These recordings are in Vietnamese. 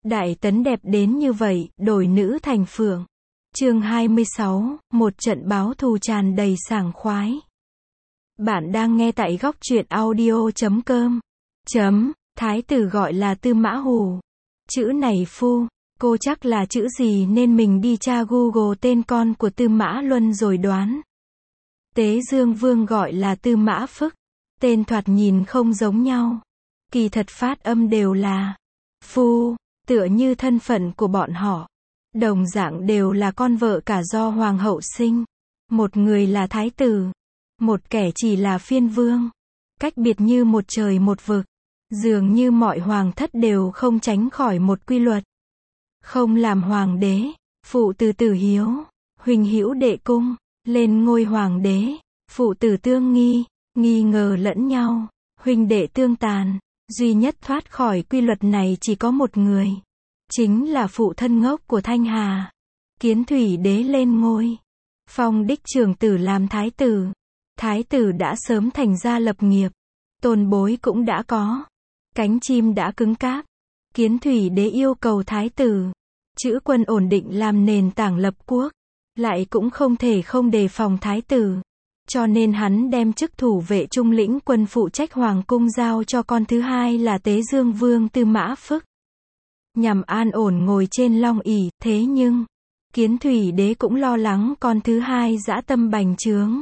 Đại Tấn đẹp đến như vậy, đổi nữ thành phượng. Chương 26, một trận báo thù tràn đầy sảng khoái. Bạn đang nghe tại góc truyện audio.com. Thái tử gọi là Tư Mã Hù. Chữ này phu, cô chắc là chữ gì nên mình đi tra Google tên con của Tư Mã Luân rồi đoán. Tế Dương Vương gọi là Tư Mã Phức. Tên thoạt nhìn không giống nhau. Kỳ thật phát âm đều là phu, tựa như thân phận của bọn họ. Đồng dạng đều là con vợ cả do hoàng hậu sinh. Một người là thái tử, một kẻ chỉ là phiên vương. Cách biệt như một trời một vực. Dường như mọi hoàng thất đều không tránh khỏi một quy luật. Không làm hoàng đế, phụ tử tử hiếu, huynh hữu đệ cung, lên ngôi hoàng đế, phụ tử tương nghi, nghi ngờ lẫn nhau, huynh đệ tương tàn. Duy nhất thoát khỏi quy luật này chỉ có một người. Chính là phụ thân ngốc của Thanh Hà. Kiến Thủy đế lên ngôi. Phong đích trưởng tử làm thái tử. Thái tử đã sớm thành gia lập nghiệp. Tôn bối cũng đã có. Cánh chim đã cứng cáp. Kiến Thủy đế yêu cầu thái tử trữ quân ổn định làm nền tảng lập quốc. Lại cũng không thể không đề phòng thái tử. Cho nên hắn đem chức thủ vệ trung lĩnh quân phụ trách hoàng cung giao cho con thứ hai là Tế Dương Vương Tư Mã Phức. Nhằm an ổn ngồi trên long ỷ, thế nhưng Kiến Thủy đế cũng lo lắng con thứ hai dã tâm bành trướng.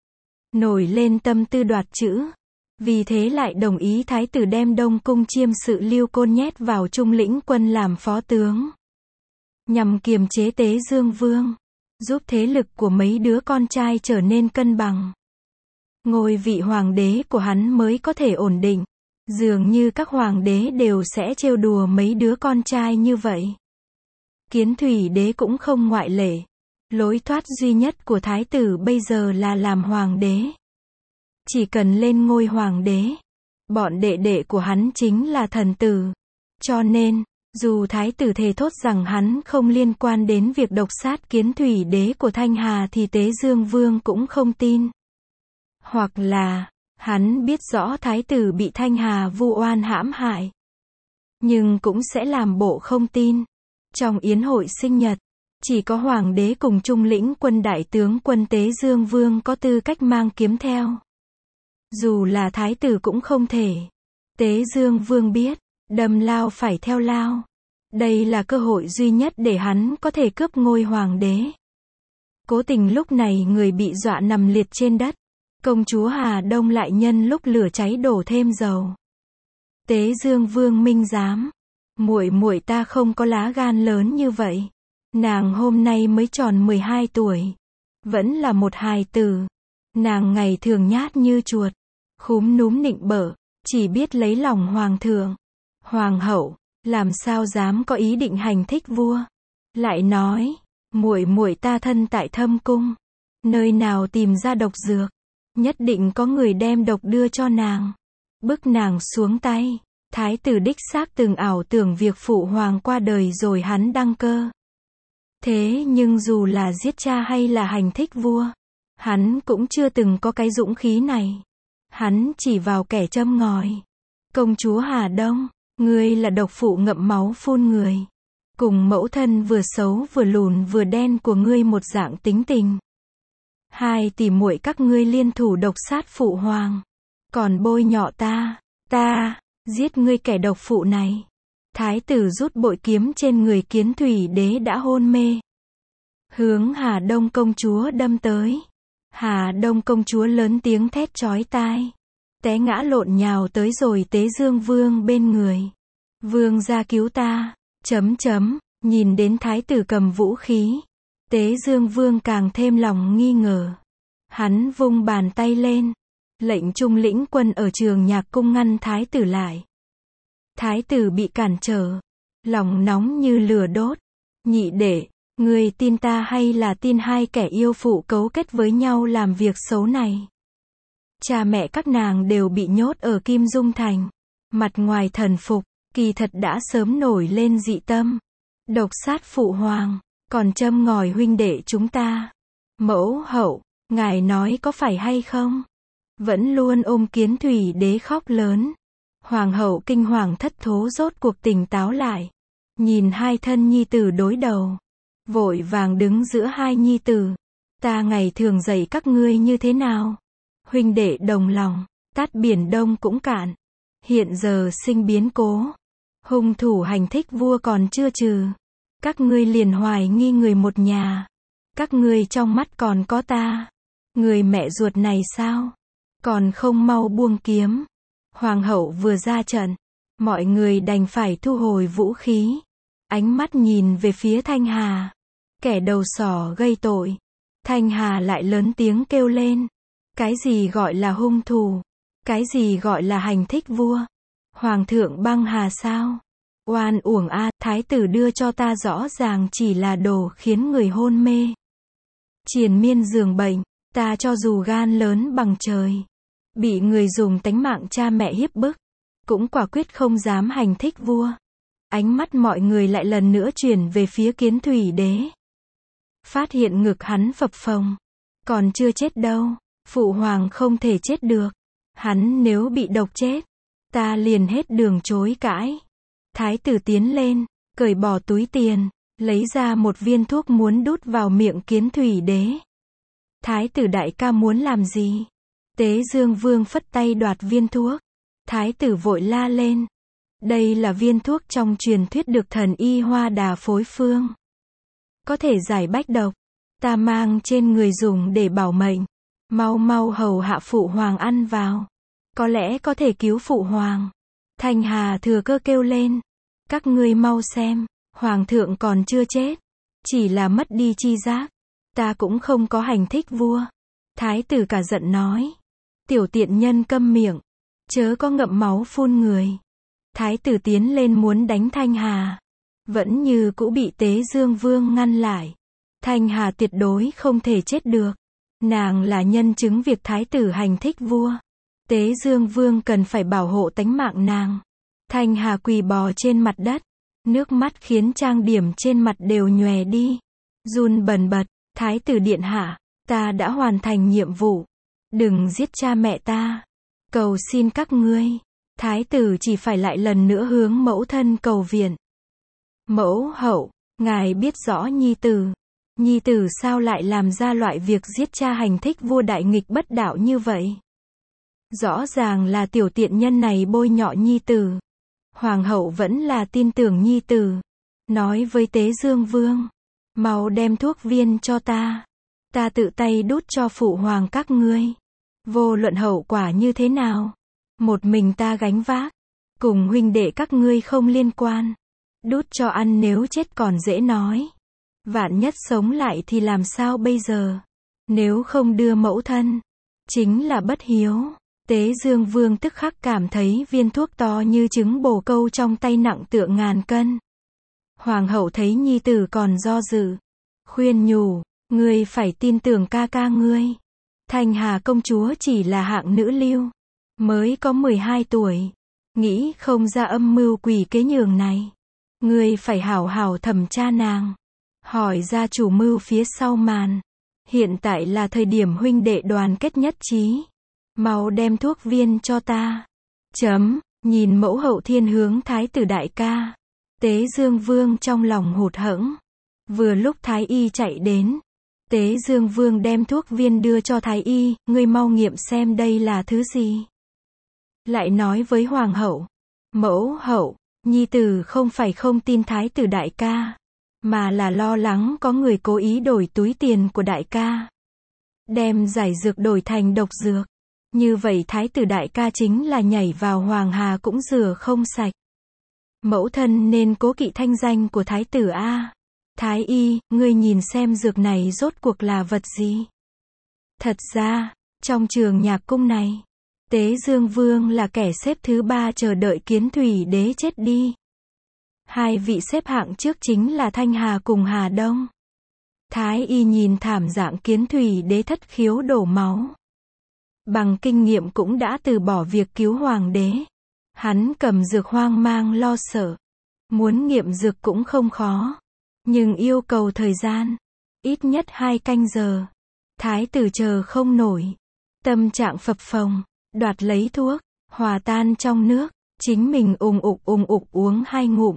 Nổi lên tâm tư đoạt chữ. Vì thế lại đồng ý thái tử đem Đông cung chiêm sự Lưu Côn nhét vào trung lĩnh quân làm phó tướng. Nhằm kiềm chế Tế Dương Vương. Giúp thế lực của mấy đứa con trai trở nên cân bằng. Ngôi vị hoàng đế của hắn mới có thể ổn định. Dường như các hoàng đế đều sẽ trêu đùa mấy đứa con trai như vậy. Kiến Thủy đế cũng không ngoại lệ. Lối thoát duy nhất của thái tử bây giờ là làm hoàng đế. Chỉ cần lên ngôi hoàng đế, bọn đệ đệ của hắn chính là thần tử. Cho nên, dù thái tử thề thốt rằng hắn không liên quan đến việc độc sát Kiến Thủy đế của Thanh Hà thì Tế Dương Vương cũng không tin. Hoặc là, hắn biết rõ thái tử bị Thanh Hà vu oan hãm hại. Nhưng cũng sẽ làm bộ không tin. Trong yến hội sinh nhật, chỉ có hoàng đế cùng trung lĩnh quân đại tướng quân Tế Dương Vương có tư cách mang kiếm theo. Dù là thái tử cũng không thể. Tế Dương Vương biết, đâm lao phải theo lao. Đây là cơ hội duy nhất để hắn có thể cướp ngôi hoàng đế. Cố tình lúc này người bị dọa nằm liệt trên đất. Công chúa Hà Đông lại nhân lúc lửa cháy đổ thêm dầu. Tế Dương Vương minh giám. Muội muội ta không có lá gan lớn như vậy. Nàng hôm nay mới tròn 12 tuổi. Vẫn là một hài tử. Nàng ngày thường nhát như chuột. Khúm núm nịnh bợ. Chỉ biết lấy lòng hoàng thượng. Hoàng hậu, làm sao dám có ý định hành thích vua. Lại nói, muội muội ta thân tại Thâm cung. Nơi nào tìm ra độc dược. Nhất định có người đem độc đưa cho nàng. Bức nàng xuống tay. Thái tử đích xác từng ảo tưởng việc phụ hoàng qua đời rồi hắn đăng cơ. Thế nhưng dù là giết cha hay là hành thích vua, hắn cũng chưa từng có cái dũng khí này. Hắn chỉ vào kẻ châm ngòi. Công chúa Hà Đông, ngươi là độc phụ ngậm máu phun người. Cùng mẫu thân vừa xấu vừa lùn vừa đen của ngươi một dạng tính tình. Hai tỷ muội các ngươi liên thủ độc sát phụ hoàng. Còn bôi nhọ ta, giết ngươi kẻ độc phụ này. Thái tử rút bội kiếm trên người Kiến Thủy đế đã hôn mê. Hướng Hà Đông công chúa đâm tới. Hà Đông công chúa lớn tiếng thét chói tai. Té ngã lộn nhào tới rồi Tế Dương Vương bên người. Vương ra cứu ta. Nhìn đến thái tử cầm vũ khí. Tế Dương Vương càng thêm lòng nghi ngờ. Hắn vung bàn tay lên. Lệnh trung lĩnh quân ở Trường Nhạc cung ngăn thái tử lại. Thái tử bị cản trở. Lòng nóng như lửa đốt. Nhị đệ, ngươi tin ta hay là tin hai kẻ yêu phụ cấu kết với nhau làm việc xấu này? Cha mẹ các nàng đều bị nhốt ở Kim Dung Thành. Mặt ngoài thần phục, kỳ thật đã sớm nổi lên dị tâm. Độc sát phụ hoàng, còn châm ngòi huynh đệ chúng ta. Mẫu hậu, ngài nói có phải hay không? Vẫn luôn ôm Kiến Thủy đế khóc lớn. Hoàng hậu kinh hoàng thất thố rốt cuộc tỉnh táo lại. nhìn hai thân nhi tử đối đầu, vội vàng đứng giữa hai nhi tử. Ta ngày thường dạy các ngươi như thế nào? Huynh đệ đồng lòng, tát biển Đông cũng cạn. Hiện giờ sinh biến cố, hung thủ hành thích vua còn chưa trừ. Các ngươi liền hoài nghi người một nhà. Các ngươi trong mắt còn có ta. Người mẹ ruột này sao? Còn không mau buông kiếm. Hoàng hậu vừa ra trận, mọi người đành phải thu hồi vũ khí. Ánh mắt nhìn về phía Thanh Hà. Kẻ đầu sỏ gây tội. Thanh Hà lại lớn tiếng kêu lên. Cái gì gọi là hung thủ? Cái gì gọi là hành thích vua? Hoàng thượng băng hà sao? Oan uổng a, thái tử đưa cho ta rõ ràng chỉ là đồ khiến người hôn mê. Triền miên giường bệnh, ta cho dù gan lớn bằng trời, bị người dùng tánh mạng cha mẹ hiếp bức, cũng quả quyết không dám hành thích vua. Ánh mắt mọi người lại lần nữa chuyển về phía Kiến Thủy đế. Phát hiện ngực hắn phập phồng. Còn chưa chết đâu, phụ hoàng không thể chết được. Hắn nếu bị độc chết, ta liền hết đường chối cãi. Thái tử tiến lên, cởi bỏ túi tiền, lấy ra một viên thuốc muốn đút vào miệng Kiến Thủy đế. Thái tử đại ca muốn làm gì? Tế Dương Vương phất tay đoạt viên thuốc. Thái tử vội la lên. Đây là viên thuốc trong truyền thuyết được thần y Hoa Đà phối phương. Có thể giải bách độc. Ta mang trên người dùng để bảo mệnh. Mau mau hầu hạ phụ hoàng ăn vào. Có lẽ có thể cứu phụ hoàng. Thanh Hà thừa cơ kêu lên. Các ngươi mau xem, hoàng thượng còn chưa chết. Chỉ là mất đi chi giác. Ta cũng không có hành thích vua. Thái tử cả giận nói. Tiểu tiện nhân câm miệng. Chớ có ngậm máu phun người. Thái tử tiến lên muốn đánh Thanh Hà. Vẫn như cũ bị Tế Dương Vương ngăn lại. Thanh Hà tuyệt đối không thể chết được. Nàng là nhân chứng việc thái tử hành thích vua. Tế Dương Vương cần phải bảo hộ tánh mạng nàng. Thanh Hà quỳ bò trên mặt đất. Nước mắt khiến trang điểm trên mặt đều nhòe đi. Run bần bật. Thái tử điện hạ, ta đã hoàn thành nhiệm vụ. Đừng giết cha mẹ ta. Cầu xin các ngươi. Thái tử chỉ phải lại lần nữa hướng mẫu thân cầu viện. Mẫu hậu, ngài biết rõ nhi tử. Nhi tử sao lại làm ra loại việc giết cha hành thích vua đại nghịch bất đạo như vậy? Rõ ràng là tiểu tiện nhân này bôi nhọ nhi tử. Hoàng hậu vẫn là tin tưởng nhi tử. Nói với Tế Dương Vương. Mau đem thuốc viên cho ta. Ta tự tay đút cho phụ hoàng các ngươi. Vô luận hậu quả như thế nào. Một mình ta gánh vác. Cùng huynh đệ các ngươi không liên quan. Đút cho ăn nếu chết còn dễ nói. Vạn nhất sống lại thì làm sao bây giờ? Nếu không đưa mẫu thân, chính là bất hiếu. Tế Dương Vương tức khắc cảm thấy viên thuốc to như trứng bồ câu trong tay nặng tựa ngàn cân. Hoàng hậu thấy nhi tử còn do dự. Khuyên nhủ, ngươi phải tin tưởng ca ca ngươi. Thanh Hà công chúa chỉ là hạng nữ lưu. Mới có 12 tuổi. Nghĩ không ra âm mưu quỷ kế nhường này. Ngươi phải hảo hảo thẩm tra nàng. Hỏi ra chủ mưu phía sau màn. Hiện tại là thời điểm huynh đệ đoàn kết nhất trí. Mau đem thuốc viên cho ta. Nhìn mẫu hậu thiên hướng thái tử đại ca. Tế Dương Vương trong lòng hụt hẫng. Vừa lúc thái y chạy đến. Tế Dương Vương đem thuốc viên đưa cho thái y. Ngươi mau nghiệm xem đây là thứ gì. Lại nói với hoàng hậu. Mẫu hậu, nhi tử không phải không tin thái tử đại ca. Mà là lo lắng có người cố ý đổi túi tiền của đại ca. Đem giải dược đổi thành độc dược. Như vậy thái tử đại ca chính là nhảy vào hoàng hà cũng rửa không sạch. Mẫu thân nên cố kỵ thanh danh của thái tử a. Thái y, ngươi nhìn xem dược này rốt cuộc là vật gì? Thật ra, trong trường nhạc cung này, Tế Dương Vương là kẻ xếp thứ 3 chờ đợi Kiến Thủy đế chết đi. Hai vị xếp hạng trước chính là Thanh Hà cùng Hà Đông. Thái y nhìn thảm dạng Kiến Thủy đế thất khiếu đổ máu. Bằng kinh nghiệm cũng đã từ bỏ việc cứu hoàng đế. Hắn cầm dược hoang mang lo sợ. Muốn nghiệm dược cũng không khó. Nhưng yêu cầu thời gian. Ít nhất 2 canh giờ. Thái tử chờ không nổi. Tâm trạng phập phồng. Đoạt lấy thuốc. Hòa tan trong nước. Chính mình ùng ục uống 2 ngụm.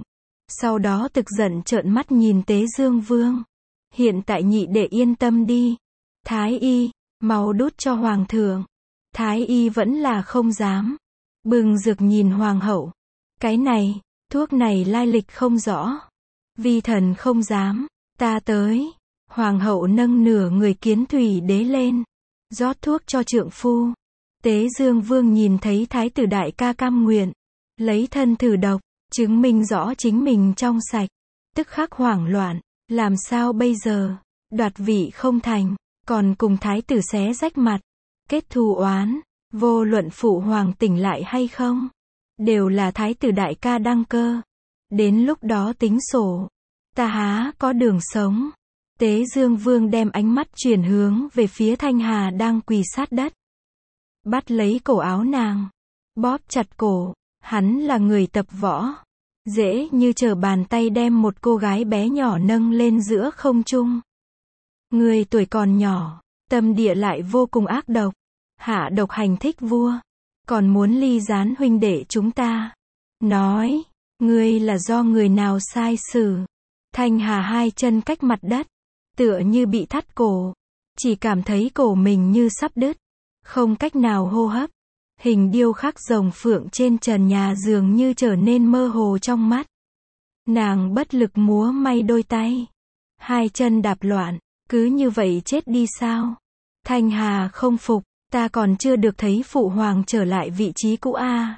Sau đó tức giận trợn mắt nhìn Tế Dương Vương. Hiện tại nhị đệ yên tâm đi. Thái y, mau đút cho hoàng thượng. Thái y vẫn là không dám. Bừng rực nhìn hoàng hậu. Cái này, thuốc này lai lịch không rõ. Vi thần không dám, ta tới. Hoàng hậu nâng nửa người Kiến Thủy đế lên. Rót thuốc cho trượng phu. Tế Dương Vương nhìn thấy thái tử đại ca cam nguyện. Lấy thân thử độc, chứng minh rõ chính mình trong sạch. Tức khắc hoảng loạn. Làm sao bây giờ? Đoạt vị không thành. Còn cùng thái tử xé rách mặt. Kết thù oán. Vô luận phụ hoàng tỉnh lại hay không. Đều là thái tử đại ca đăng cơ. Đến lúc đó tính sổ. Ta há có đường sống. Tế Dương Vương đem ánh mắt chuyển hướng về phía Thanh Hà đang quỳ sát đất. Bắt lấy cổ áo nàng. Bóp chặt cổ. Hắn là người tập võ. Dễ như trở bàn tay đem một cô gái bé nhỏ nâng lên giữa không trung. Người tuổi còn nhỏ. Tâm địa lại vô cùng ác độc. Hạ độc hành thích vua. Còn muốn ly gián huynh đệ chúng ta. Nói. Ngươi là do người nào sai xử. Thanh Hà hai chân cách mặt đất. Tựa như bị thắt cổ. Chỉ cảm thấy cổ mình như sắp đứt. Không cách nào hô hấp. Hình điêu khắc rồng phượng trên trần nhà dường như trở nên mơ hồ trong mắt. Nàng bất lực múa may đôi tay. Hai chân đạp loạn. Cứ như vậy chết đi sao? Thanh Hà không phục. Ta còn chưa được thấy phụ hoàng trở lại vị trí cũ a.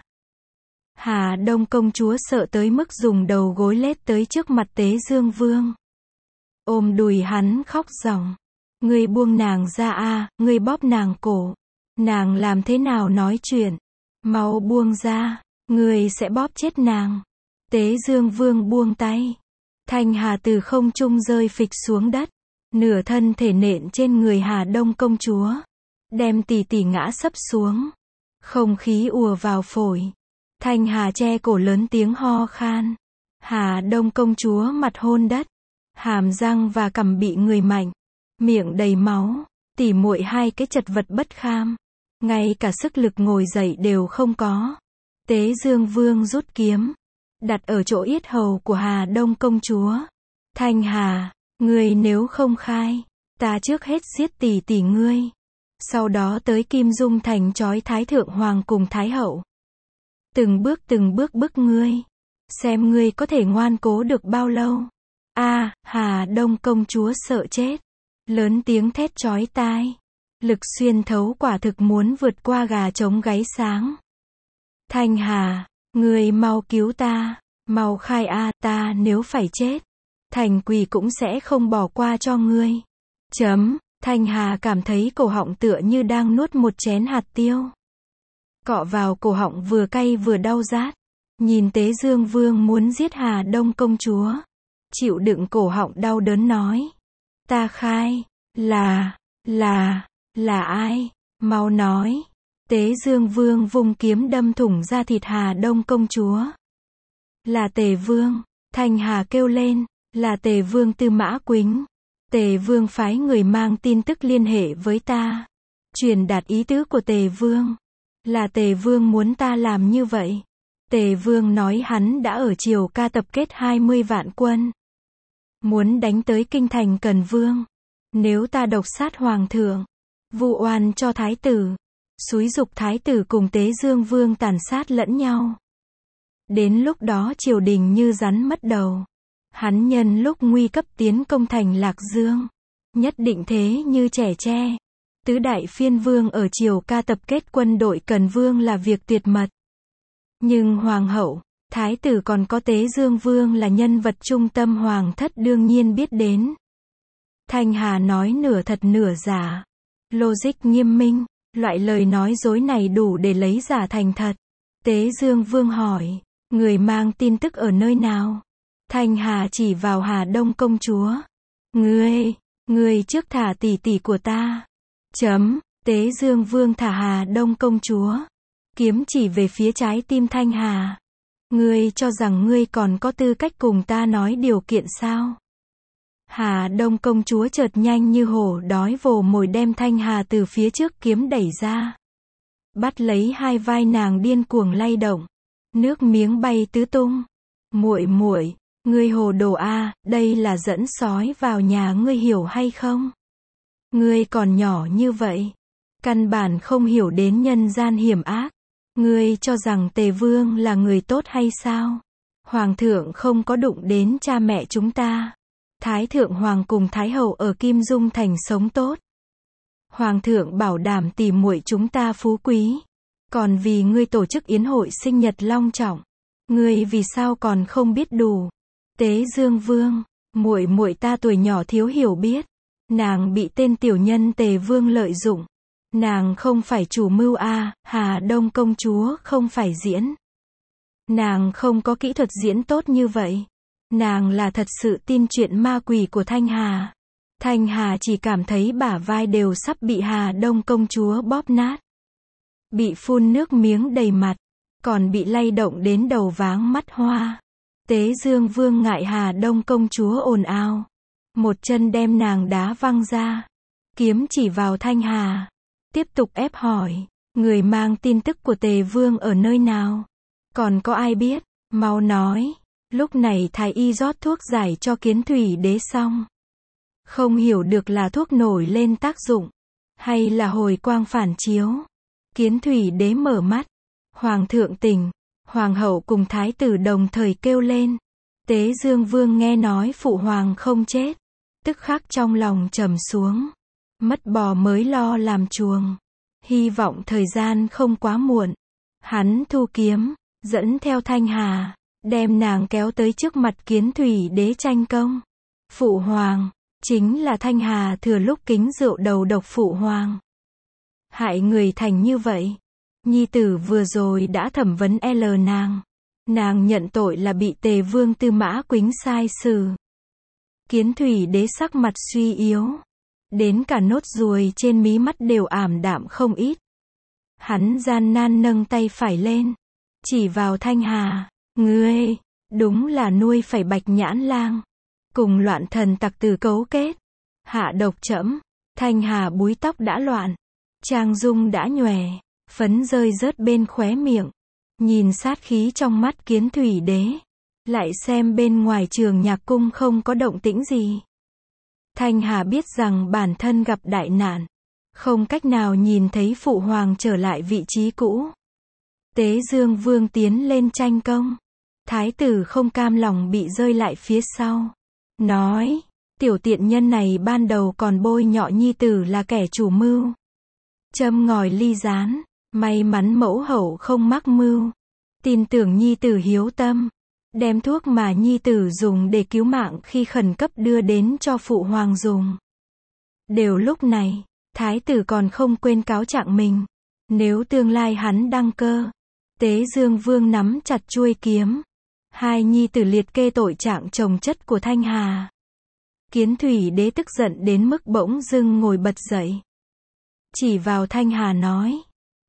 Hà Đông công chúa sợ tới mức dùng đầu gối lết tới trước mặt Tế Dương Vương. Ôm đùi hắn khóc ròng. Ngươi buông nàng ra a, ngươi bóp nàng cổ. Nàng làm thế nào nói chuyện? Mau buông ra, ngươi sẽ bóp chết nàng. Tế Dương Vương buông tay. Thanh Hà từ không trung rơi phịch xuống đất. Nửa thân thể nện trên người Hà Đông công chúa. Đem tỷ tỷ ngã sấp xuống. Không khí ùa vào phổi. Thanh Hà che cổ lớn tiếng ho khan. Hà Đông công chúa mặt hôn đất. Hàm răng và cằm bị người mạnh. Miệng đầy máu. Tỉ muội hai cái chật vật bất kham. Ngay cả sức lực ngồi dậy đều không có. Tế Dương Vương rút kiếm. Đặt ở chỗ yết hầu của Hà Đông công chúa. Thanh Hà, ngươi nếu không khai. Ta trước hết giết tỷ tỷ ngươi. Sau đó tới Kim Dung Thành trói Thái Thượng Hoàng cùng Thái Hậu. Từng bước bức ngươi. Xem ngươi có thể ngoan cố được bao lâu. Hà Đông công chúa sợ chết. Lớn tiếng thét chói tai. Lực xuyên thấu quả thực muốn vượt qua gà trống gáy sáng. Thanh Hà, ngươi mau cứu ta. Mau khai ta nếu phải chết. Thành quỳ cũng sẽ không bỏ qua cho ngươi. Thanh Hà cảm thấy cổ họng tựa như đang nuốt một chén hạt tiêu. Cọ vào cổ họng vừa cay vừa đau rát. Nhìn Tế Dương Vương muốn giết Hà Đông công chúa. Chịu đựng cổ họng đau đớn nói. Ta khai, là ai? Mau nói. Tế Dương Vương vung kiếm đâm thủng da thịt Hà Đông công chúa. Là Tề Vương. Thanh Hà kêu lên. Là Tề Vương Tư Mã Quýnh. Tề Vương phái người mang tin tức liên hệ với ta. Truyền đạt ý tứ của Tề Vương. Là Tề Vương muốn ta làm như vậy. Tề Vương nói hắn đã ở Triều Ca tập kết 20 vạn quân. Muốn đánh tới kinh thành Cần Vương. Nếu ta độc sát hoàng thượng. Vu oan cho thái tử. Xúi giục thái tử cùng Tế Dương Vương tàn sát lẫn nhau. Đến lúc đó triều đình như rắn mất đầu. Hắn nhân lúc nguy cấp tiến công thành Lạc Dương. Nhất định thế như trẻ tre. Tứ đại phiên vương ở Triều Ca tập kết quân đội Cần Vương là việc tuyệt mật. Nhưng hoàng hậu, thái tử còn có Tế Dương Vương là nhân vật trung tâm hoàng thất đương nhiên biết đến. Thanh Hà nói nửa thật nửa giả. Logic nghiêm minh, loại lời nói dối này đủ để lấy giả thành thật. Tế Dương Vương hỏi, người mang tin tức ở nơi nào? Thanh Hà chỉ vào Hà Đông công chúa. Ngươi trước thả tỷ tỷ của ta. Tế Dương Vương thả Hà Đông công chúa. Kiếm chỉ về phía trái tim Thanh Hà. Ngươi cho rằng ngươi còn có tư cách cùng ta nói điều kiện sao? Hà Đông công chúa chợt nhanh như hổ đói vồ mồi đem Thanh Hà từ phía trước kiếm đẩy ra. Bắt lấy hai vai nàng điên cuồng lay động. Nước miếng bay tứ tung. Muội, Ngươi hồ đồ a, đây là dẫn sói vào nhà ngươi hiểu hay không? Ngươi còn nhỏ như vậy, căn bản không hiểu đến nhân gian hiểm ác. Ngươi cho rằng Tề Vương là người tốt hay sao? Hoàng thượng không có đụng đến cha mẹ chúng ta. Thái thượng hoàng cùng Thái hậu ở Kim Dung Thành sống tốt. Hoàng thượng bảo đảm tỉ muội chúng ta phú quý. Còn vì ngươi tổ chức yến hội sinh nhật long trọng, ngươi vì sao còn không biết đủ? Tế Dương Vương, muội muội ta tuổi nhỏ thiếu hiểu biết, nàng bị tên tiểu nhân Tề Vương lợi dụng. Nàng không phải chủ mưu a, Hà Đông công chúa không phải diễn. Nàng không có kỹ thuật diễn tốt như vậy. Nàng là thật sự tin chuyện ma quỷ của Thanh Hà. Thanh Hà chỉ cảm thấy bả vai đều sắp bị Hà Đông công chúa bóp nát. Bị phun nước miếng đầy mặt, còn bị lay động đến đầu váng mắt hoa. Tế Dương Vương ngại Hà Đông công chúa ồn ào, một chân đem nàng đá văng ra, kiếm chỉ vào Thanh Hà, tiếp tục ép hỏi, người mang tin tức của Tề Vương ở nơi nào? Còn có ai biết? Mau nói. Lúc này thái y rót thuốc giải cho Kiến Thủy Đế xong. Không hiểu được là thuốc nổi lên tác dụng, hay là hồi quang phản chiếu. Kiến Thủy Đế mở mắt, Hoàng thượng tỉnh, Hoàng hậu cùng Thái tử đồng thời kêu lên. Tế Dương Vương nghe nói phụ hoàng không chết, tức khắc trong lòng trầm xuống. Mất bò mới lo làm chuồng, hy vọng thời gian không quá muộn. Hắn thu kiếm, dẫn theo Thanh Hà, đem nàng kéo tới trước mặt Kiến Thủy Đế tranh công. Phụ hoàng, chính là Thanh Hà thừa lúc kính rượu đầu độc phụ hoàng. Hại người thành như vậy. Nhi tử vừa rồi đã thẩm vấn L nàng. Nàng nhận tội là bị Tề Vương Tư Mã Quýnh sai xử. Kiến Thủy Đế sắc mặt suy yếu, đến cả nốt ruồi trên mí mắt đều ảm đạm không ít. Hắn gian nan nâng tay phải lên, chỉ vào Thanh Hà, ngươi, đúng là nuôi phải Bạch Nhãn Lang, cùng loạn thần tặc tử cấu kết, hạ độc trẫm. Thanh Hà búi tóc đã loạn, trang dung đã nhòe, phấn rơi rớt bên khóe miệng, nhìn sát khí trong mắt Kiến Thủy Đế, lại xem bên ngoài Trường Nhạc cung không có động tĩnh gì. Thanh Hà biết rằng bản thân gặp đại nạn, không cách nào nhìn thấy phụ hoàng trở lại vị trí cũ. Tế Dương Vương tiến lên tranh công, thái tử không cam lòng bị rơi lại phía sau, nói, tiểu tiện nhân này ban đầu còn bôi nhọ nhi tử là kẻ chủ mưu, châm ngòi ly gián, may mắn mẫu hậu không mắc mưu, tin tưởng nhi tử hiếu tâm, đem thuốc mà nhi tử dùng để cứu mạng khi khẩn cấp đưa đến cho phụ hoàng dùng. Đều lúc này, thái tử còn không quên cáo trạng mình, nếu tương lai hắn đăng cơ. Tế Dương Vương nắm chặt chuôi kiếm, hai nhi tử liệt kê tội trạng chồng chất của Thanh Hà. Kiến Thủy Đế tức giận đến mức bỗng dưng ngồi bật dậy, chỉ vào Thanh Hà nói,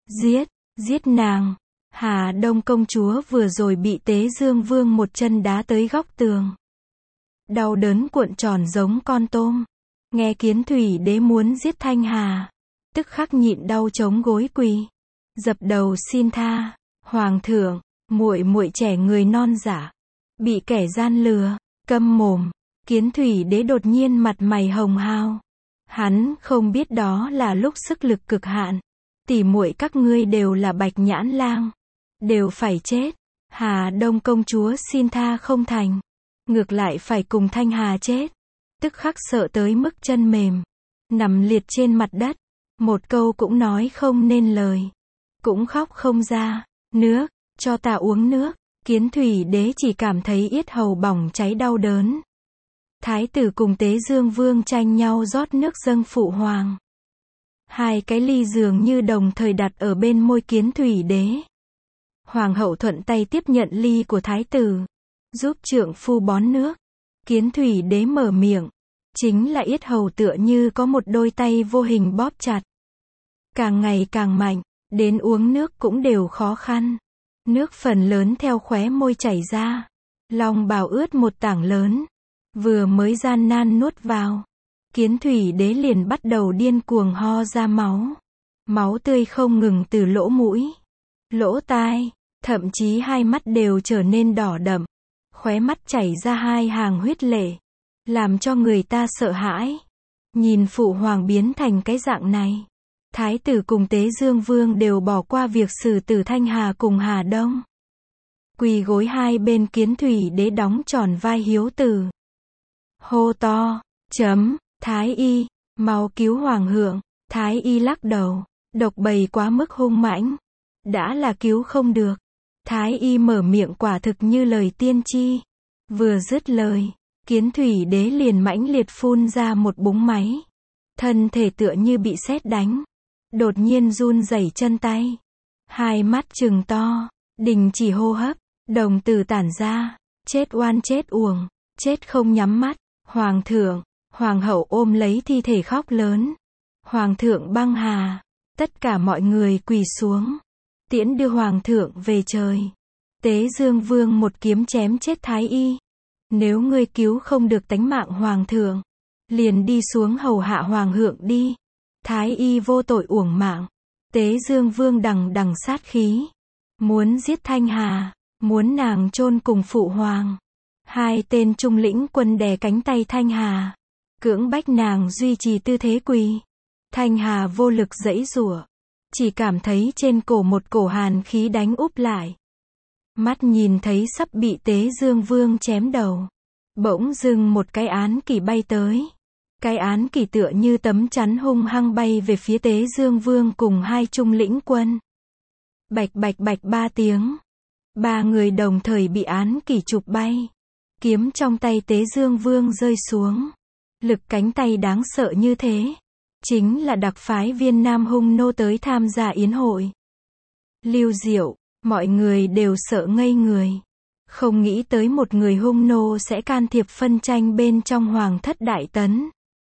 giết nàng. Hà Đông công chúa vừa rồi bị Tế Dương Vương một chân đá tới góc tường, đau đớn cuộn tròn giống con tôm. Nghe Kiến Thủy Đế muốn giết Thanh Hà, tức khắc nhịn đau chống gối quỳ, dập đầu xin tha. Hoàng thượng, muội muội trẻ người non dạ, bị kẻ gian lừa, câm mồm. Kiến Thủy Đế đột nhiên mặt mày hồng hào. Hắn không biết đó là lúc sức lực cực hạn. Tỷ muội các ngươi đều là Bạch Nhãn Lang, đều phải chết. Hà Đông công chúa xin tha không thành, ngược lại phải cùng Thanh Hà chết. Tức khắc sợ tới mức chân mềm, nằm liệt trên mặt đất, một câu cũng nói không nên lời, cũng khóc không ra. Nước, cho ta uống nước. Kiến Thủy Đế chỉ cảm thấy yết hầu bỏng cháy đau đớn. Thái tử cùng Tế Dương Vương tranh nhau rót nước dâng phụ hoàng. Hai cái ly dường như đồng thời đặt ở bên môi Kiến Thủy Đế. Hoàng hậu thuận tay tiếp nhận ly của thái tử, giúp trượng phu bón nước. Kiến Thủy Đế mở miệng, chính là yết hầu tựa như có một đôi tay vô hình bóp chặt. Càng ngày càng mạnh, đến uống nước cũng đều khó khăn. Nước phần lớn theo khóe môi chảy ra, lòng bào ướt một tảng lớn. Vừa mới gian nan nuốt vào, Kiến Thủy Đế liền bắt đầu điên cuồng ho ra máu. Máu tươi không ngừng từ lỗ mũi, lỗ tai, thậm chí hai mắt đều trở nên đỏ đậm. khóe mắt chảy ra hai hàng huyết lệ, làm cho người ta sợ hãi. Nhìn phụ hoàng biến thành cái dạng này, thái tử cùng Tế Dương Vương đều bỏ qua việc xử tử Thanh Hà cùng Hà Đông. Quỳ gối hai bên Kiến Thủy Đế đóng tròn vai hiếu tử. Hô to, Thái y, mau cứu hoàng thượng. Thái y lắc đầu, độc bầy quá mức hung mãnh, đã là cứu không được. Thái y mở miệng quả thực như lời tiên tri. Vừa dứt lời, Kiến Thủy Đế liền mãnh liệt phun ra một búng máy. Thân thể tựa như bị sét đánh, đột nhiên run rẩy chân tay, hai mắt trừng to, đình chỉ hô hấp, đồng tử tản ra, chết oan chết uổng, chết không nhắm mắt. Hoàng thượng, hoàng hậu ôm lấy thi thể khóc lớn. Hoàng thượng băng hà, tất cả mọi người quỳ xuống, tiễn đưa hoàng thượng về trời. Tế Dương Vương một kiếm chém chết thái y. Nếu ngươi cứu không được tánh mạng hoàng thượng, liền đi xuống hầu hạ hoàng thượng đi. Thái y vô tội uổng mạng. Tế Dương Vương đằng đằng sát khí, muốn giết Thanh Hà, muốn nàng chôn cùng phụ hoàng. Hai tên trung lĩnh quân đè cánh tay Thanh Hà, cưỡng bách nàng duy trì tư thế quỳ. Thanh Hà vô lực giãy giụa, chỉ cảm thấy trên cổ một cổ hàn khí đánh úp lại. Mắt nhìn thấy sắp bị Tế Dương Vương chém đầu, bỗng dưng một cái án kỷ bay tới. Cái án kỷ tựa như tấm chắn hung hăng bay về phía Tế Dương Vương cùng hai trung lĩnh quân. Bạch bạch bạch ba tiếng, ba người đồng thời bị án kỷ chụp bay. Kiếm trong tay Tế Dương Vương rơi xuống. Lực cánh tay đáng sợ như thế, chính là đặc phái viên Nam Hung Nô tới tham gia yến hội. Lưu Diệu, mọi người đều sợ ngây người. Không nghĩ tới một người Hung Nô sẽ can thiệp phân tranh bên trong Hoàng thất Đại Tấn.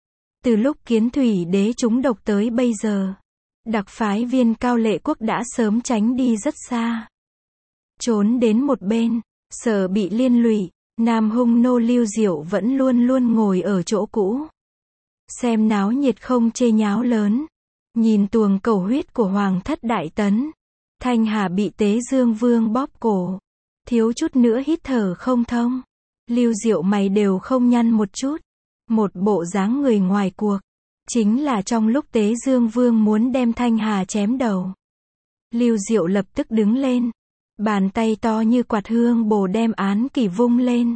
Từ lúc Kiến Thủy Đế trúng độc tới bây giờ, đặc phái viên Cao Lệ Quốc đã sớm tránh đi rất xa, trốn đến một bên, sợ bị liên lụy. Nam Hung Nô Lưu Diệu vẫn luôn luôn ngồi ở chỗ cũ, xem náo nhiệt không chê nháo lớn. Nhìn tuồng cầu huyết của Hoàng thất Đại Tấn, Thanh Hà bị Tế Dương Vương bóp cổ, thiếu chút nữa hít thở không thông. Lưu Diệu mày đều không nhăn một chút, một bộ dáng người ngoài cuộc. Chính là trong lúc Tế Dương Vương muốn đem Thanh Hà chém đầu, Lưu Diệu lập tức đứng lên, bàn tay to như quạt hương bồ đem án kỷ vung lên,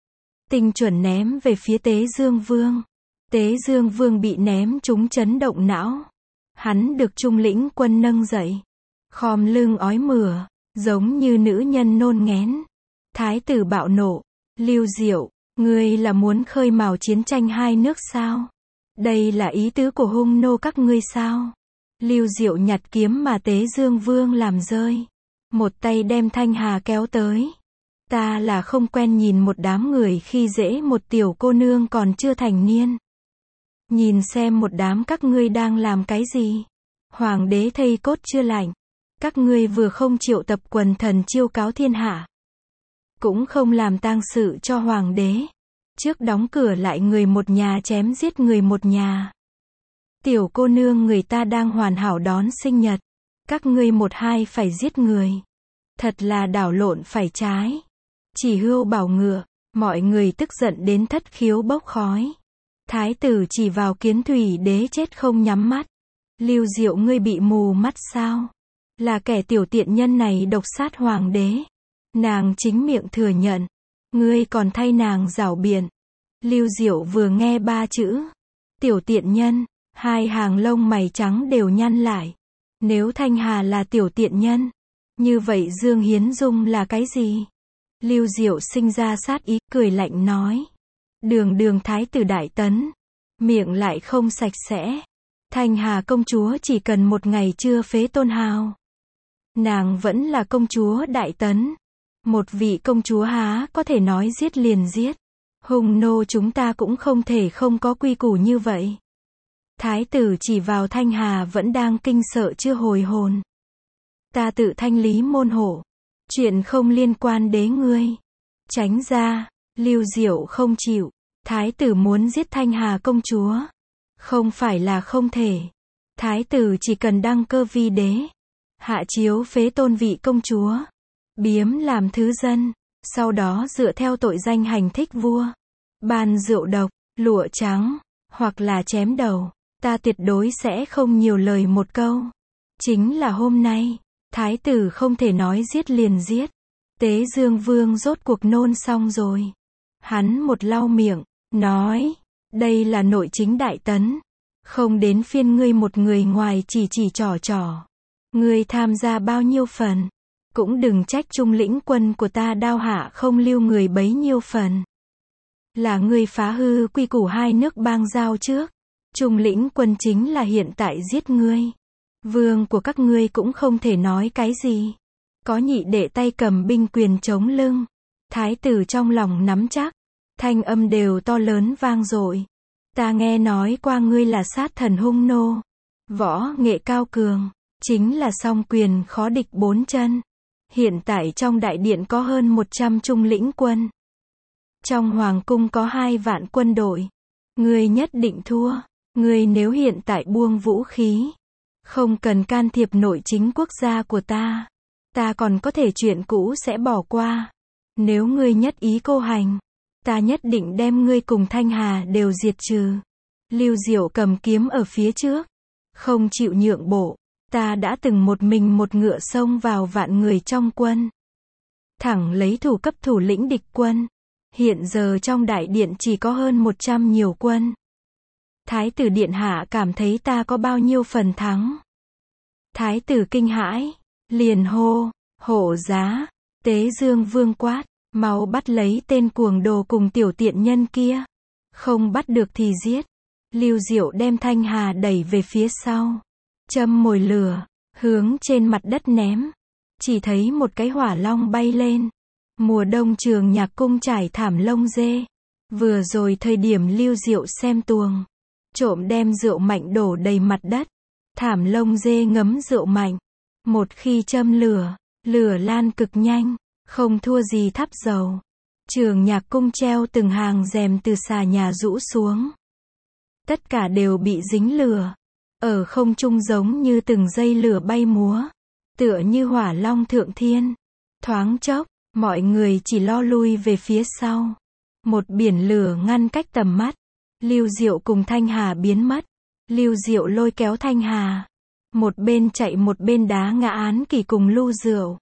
tinh chuẩn ném về phía Tế Dương Vương. Tế Dương Vương bị ném trúng chấn động não, hắn được trung lĩnh quân nâng dậy, khom lưng ói mửa, giống như nữ nhân nôn nghén. Thái tử bạo nộ, Lưu Diệu, ngươi là muốn khơi mào chiến tranh hai nước sao? Đây là ý tứ của Hung Nô các ngươi sao? Lưu Diệu nhặt kiếm mà Tế Dương Vương làm rơi, một tay đem Thanh Hà kéo tới. Ta là không quen nhìn một đám người khi dễ một tiểu cô nương còn chưa thành niên. Nhìn xem một đám các ngươi đang làm cái gì? Hoàng đế thây cốt chưa lạnh, các ngươi vừa không triệu tập quần thần chiêu cáo thiên hạ, cũng không làm tang sự cho hoàng đế, trước đóng cửa lại người một nhà chém giết người một nhà. Tiểu cô nương người ta đang hoàn hảo đón sinh nhật, các ngươi một hai phải giết người. Thật là đảo lộn phải trái. Chỉ hươu bảo ngựa, mọi người tức giận đến thất khiếu bốc khói. Thái tử chỉ vào Kiến Thủy Đế chết không nhắm mắt. Lưu Diệu ngươi bị mù mắt sao? Là kẻ tiểu tiện nhân này độc sát hoàng đế. Nàng chính miệng thừa nhận. Ngươi còn thay nàng giảo biện. Lưu Diệu vừa nghe ba chữ tiểu tiện nhân, hai hàng lông mày trắng đều nhăn lại. Nếu Thanh Hà là tiểu tiện nhân, như vậy Dương Hiến Dung là cái gì? Lưu Diệu sinh ra sát ý, cười lạnh nói. Đường thái tử Đại Tấn, miệng lại không sạch sẽ. Thanh Hà công chúa chỉ cần một ngày chưa phế tôn hào, nàng vẫn là công chúa Đại Tấn. Một vị công chúa há có thể nói giết liền giết. Hung nô chúng ta cũng không thể không có quy củ như vậy. Thái tử chỉ vào Thanh Hà vẫn đang kinh sợ chưa hồi hồn. Ta tự thanh lý môn hộ, chuyện không liên quan đến ngươi. Tránh ra. Lưu Diệu không chịu. Thái tử muốn giết Thanh Hà công chúa, không phải là không thể. Thái tử chỉ cần đăng cơ vi đế, hạ chiếu phế tôn vị công chúa, biếm làm thứ dân, Sau đó dựa theo tội danh hành thích vua, ban rượu độc, lụa trắng, hoặc là chém đầu. Ta tuyệt đối sẽ không nhiều lời một câu. Chính là hôm nay, thái tử không thể nói giết liền giết. Tế Dương Vương rốt cuộc nôn xong rồi. Hắn một lau miệng, nói, đây là nội chính đại tấn. Không đến phiên ngươi một người ngoài chỉ trò. Ngươi tham gia bao nhiêu phần, cũng đừng trách trung lĩnh quân của ta đao hạ không lưu người bấy nhiêu phần. Là ngươi phá hư quy củ hai nước bang giao trước. Trung lĩnh quân chính là hiện tại giết ngươi. Vương của các ngươi cũng không thể nói cái gì. Có nhị đệ tay cầm binh quyền chống lưng. Thái tử trong lòng nắm chắc. Thanh âm đều to lớn vang dội. Ta nghe nói qua ngươi là sát thần hung nô. Võ nghệ cao cường. Chính là song quyền khó địch bốn chân. Hiện tại trong đại điện có hơn 100 trung lĩnh quân. Trong hoàng cung có 2 vạn quân đội. Ngươi nhất định thua. Ngươi nếu hiện tại buông vũ khí, không cần can thiệp nội chính quốc gia của ta, ta còn có thể chuyện cũ sẽ bỏ qua. Nếu ngươi nhất ý cô hành, ta nhất định đem ngươi cùng Thanh Hà đều diệt trừ. Lưu Diệu cầm kiếm ở phía trước, không chịu nhượng bộ. Ta đã từng một mình một ngựa xông vào vạn người trong quân, thẳng lấy thủ cấp thủ lĩnh địch quân. Hiện giờ trong đại điện chỉ có hơn 100 nhiều quân. Thái tử điện hạ cảm thấy ta có bao nhiêu phần thắng? Thái tử kinh hãi, liền hô, hộ giá. Tế Dương Vương quát, mau bắt lấy tên cuồng đồ cùng tiểu tiện nhân kia. Không bắt được thì giết. Lưu Diệu đem Thanh Hà đẩy về phía sau, châm mồi lửa, hướng trên mặt đất ném. Chỉ thấy một cái hỏa long bay lên. Mùa đông Trường Nhạc cung trải thảm lông dê. Vừa rồi thời điểm Lưu Diệu xem tuồng, trộm đem rượu mạnh đổ đầy mặt đất. Thảm lông dê ngấm rượu mạnh. Một khi châm lửa, lửa lan cực nhanh, không thua gì thắp dầu. Trường Nhạc cung treo từng hàng rèm từ xà nhà rũ xuống. Tất cả đều bị dính lửa. Ở không trung giống như từng dây lửa bay múa. Tựa như hỏa long thượng thiên. Thoáng chốc, mọi người chỉ lo lui về phía sau. Một biển lửa ngăn cách tầm mắt. Lưu Diệu cùng Thanh Hà biến mất. Lưu Diệu lôi kéo Thanh Hà. Một bên chạy một bên đá ngã Án Kỳ cùng Lưu Diệu.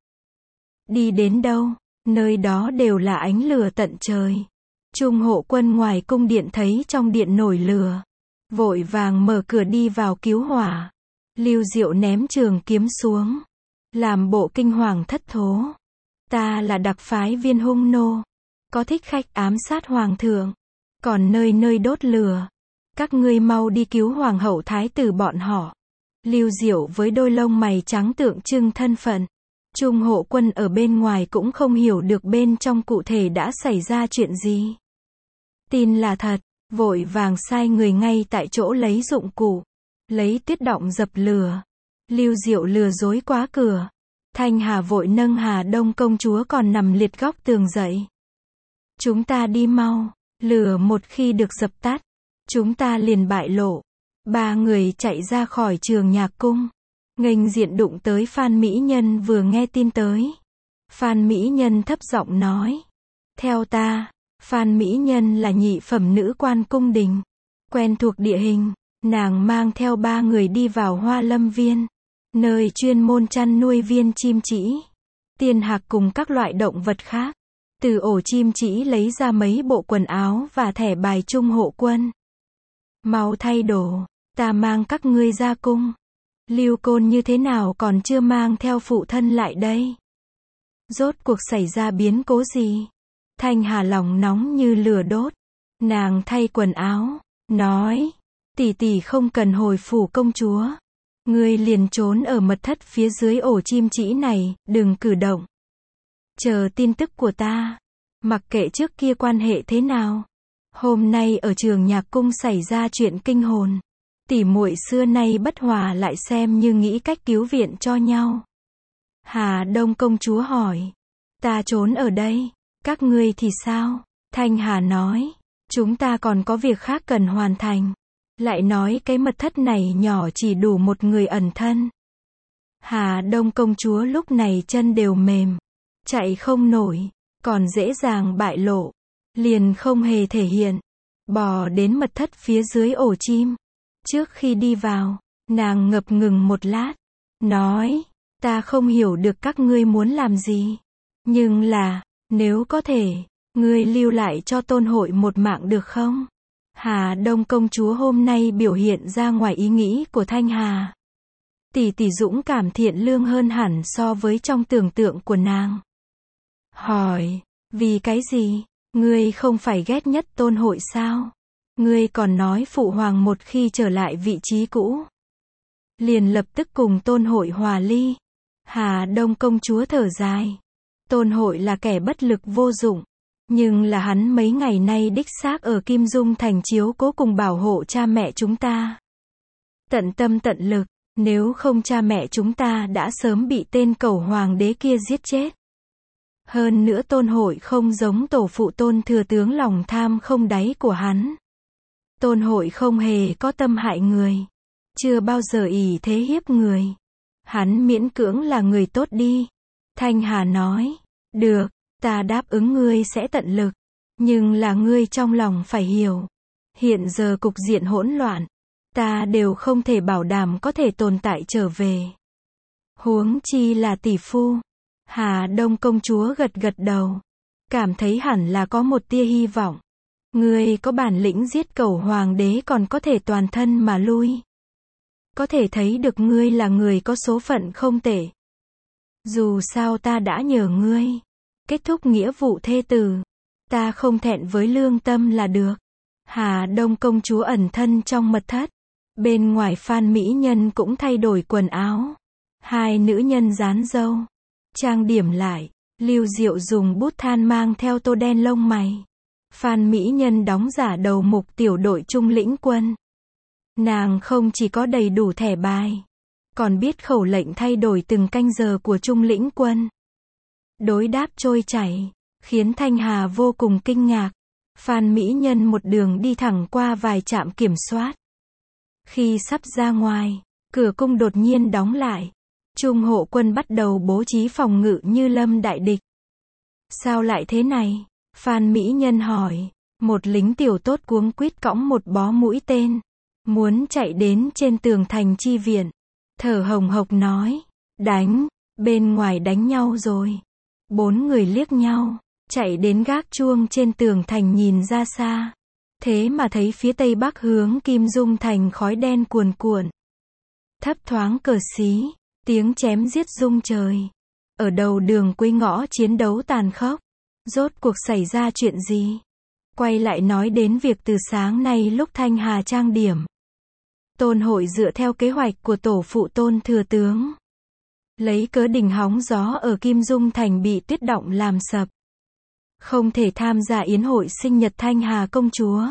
Đi đến đâu, nơi đó đều là ánh lửa tận trời. Trung hộ quân ngoài cung điện thấy trong điện nổi lửa, vội vàng mở cửa đi vào cứu hỏa. Lưu Diệu ném trường kiếm xuống, làm bộ kinh hoàng thất thố. Ta là đặc phái viên hung nô, có thích khách ám sát hoàng thượng, còn nơi nơi đốt lửa. Các ngươi mau đi cứu hoàng hậu thái tử bọn họ. Lưu Diệu với đôi lông mày trắng tượng trưng thân phận. Trung hộ quân ở bên ngoài cũng không hiểu được bên trong cụ thể đã xảy ra chuyện gì. Tin là thật, vội vàng sai người ngay tại chỗ lấy dụng cụ, lấy tuyết động dập lửa. Lưu Diệu lừa dối quá cửa. Thanh Hà vội nâng Hà Đông công chúa còn nằm liệt góc tường dậy. Chúng ta đi mau, lửa một khi được dập tắt, chúng ta liền bại lộ. 3 người chạy ra khỏi Trường Nhạc cung, nghênh diện đụng tới Phan Mỹ Nhân vừa nghe tin tới. Phan Mỹ Nhân thấp giọng nói, theo ta. Phan Mỹ Nhân là nhị phẩm nữ quan cung đình, quen thuộc địa hình. Nàng mang theo 3 người đi vào Hoa Lâm Viên, nơi chuyên môn chăn nuôi viên chim trĩ, tiên hạc cùng các loại động vật khác. Từ ổ chim trĩ lấy ra mấy bộ quần áo và thẻ bài trung hộ quân. Mau thay đồ, ta mang các ngươi ra cung. Lưu Côn như thế nào còn chưa mang theo phụ thân lại đây? Rốt cuộc xảy ra biến cố gì? Thanh Hà lòng nóng như lửa đốt. Nàng thay quần áo, nói, tỷ tỷ không cần hồi phủ công chúa. Ngươi liền trốn ở mật thất phía dưới ổ chim trĩ này, đừng cử động. Chờ tin tức của ta. Mặc kệ trước kia quan hệ thế nào. Hôm nay ở Trường Nhạc cung xảy ra chuyện kinh hồn. Tỷ muội xưa nay bất hòa lại xem như nghĩ cách cứu viện cho nhau. Hà Đông công chúa hỏi. Ta trốn ở đây. Các ngươi thì sao? Thanh Hà nói. Chúng ta còn có việc khác cần hoàn thành. Lại nói cái mật thất này nhỏ chỉ đủ một người ẩn thân. Hà Đông công chúa lúc này chân đều mềm. Chạy không nổi. còn dễ dàng bại lộ. Liền không hề thể hiện. Bò đến mật thất phía dưới ổ chim. Trước khi đi vào, nàng ngập ngừng một lát. Nói, ta không hiểu được các ngươi muốn làm gì. Nhưng là, nếu có thể, ngươi lưu lại cho Tôn Hội một mạng được không? Hà Đông công chúa hôm nay biểu hiện ra ngoài ý nghĩ của Thanh Hà. Tỷ tỷ dũng cảm thiện lương hơn hẳn so với trong tưởng tượng của nàng. Hỏi, vì cái gì? Ngươi không phải ghét nhất Tôn Hội sao? Ngươi còn nói phụ hoàng một khi trở lại vị trí cũ, liền lập tức cùng Tôn Hội hòa ly. Hà Đông công chúa thở dài. Tôn Hội là kẻ bất lực vô dụng. Nhưng là hắn mấy ngày nay đích xác ở Kim Dung Thành chiếu cố cùng bảo hộ cha mẹ chúng ta. Tận tâm tận lực, nếu không cha mẹ chúng ta đã sớm bị tên cẩu hoàng đế kia giết chết. Hơn nữa Tôn Hội không giống tổ phụ Tôn thừa tướng lòng tham không đáy của hắn. Tôn Hội không hề có tâm hại người. Chưa bao giờ ỷ thế hiếp người. Hắn miễn cưỡng là người tốt đi. Thanh Hà nói, được, ta đáp ứng ngươi sẽ tận lực. Nhưng là ngươi trong lòng phải hiểu. Hiện giờ cục diện hỗn loạn. Ta đều không thể bảo đảm có thể tồn tại trở về. Huống chi là tỷ phu. Hà Đông công chúa gật gật đầu. Cảm thấy hẳn là có một tia hy vọng. Ngươi có bản lĩnh giết cẩu hoàng đế còn có thể toàn thân mà lui. Có thể thấy được ngươi là người có số phận không tệ. Dù sao ta đã nhờ ngươi. Kết thúc nghĩa vụ thê tử. Ta không thẹn với lương tâm là được. Hà Đông công chúa ẩn thân trong mật thất. Bên ngoài Phan Mỹ Nhân cũng thay đổi quần áo. Hai nữ nhân dán râu. Trang điểm lại. Lưu Diệu dùng bút than mang theo tô đen lông mày. Phan Mỹ Nhân đóng giả đầu mục tiểu đội trung lĩnh quân. Nàng không chỉ có đầy đủ thẻ bài, còn biết khẩu lệnh thay đổi từng canh giờ của trung lĩnh quân. Đối đáp trôi chảy, khiến Thanh Hà vô cùng kinh ngạc. Phan Mỹ Nhân một đường đi thẳng qua vài trạm kiểm soát. Khi sắp ra ngoài, cửa cung đột nhiên đóng lại. Trung hộ quân bắt đầu bố trí phòng ngự như lâm đại địch. Sao lại thế này? Phan Mỹ Nhân hỏi. Một lính tiểu tốt cuống quýt cõng một bó mũi tên. Muốn chạy đến trên tường thành chi viện. Thở hồng hộc nói. Đánh, bên ngoài đánh nhau rồi. Bốn người liếc nhau, chạy đến gác chuông trên tường thành nhìn ra xa. Thế mà thấy phía tây bắc hướng Kim Dung Thành khói đen cuồn cuộn. Thấp thoáng cờ xí, tiếng chém giết rung trời. Ở đầu đường cuối ngõ chiến đấu tàn khốc. Rốt cuộc xảy ra chuyện gì? Quay lại nói đến việc từ sáng nay lúc Thanh Hà trang điểm. Tôn Hội dựa theo kế hoạch của tổ phụ Tôn thừa tướng. Lấy cớ đình hóng gió ở Kim Dung Thành bị tuyết động làm sập. Không thể tham gia yến hội sinh nhật Thanh Hà công chúa.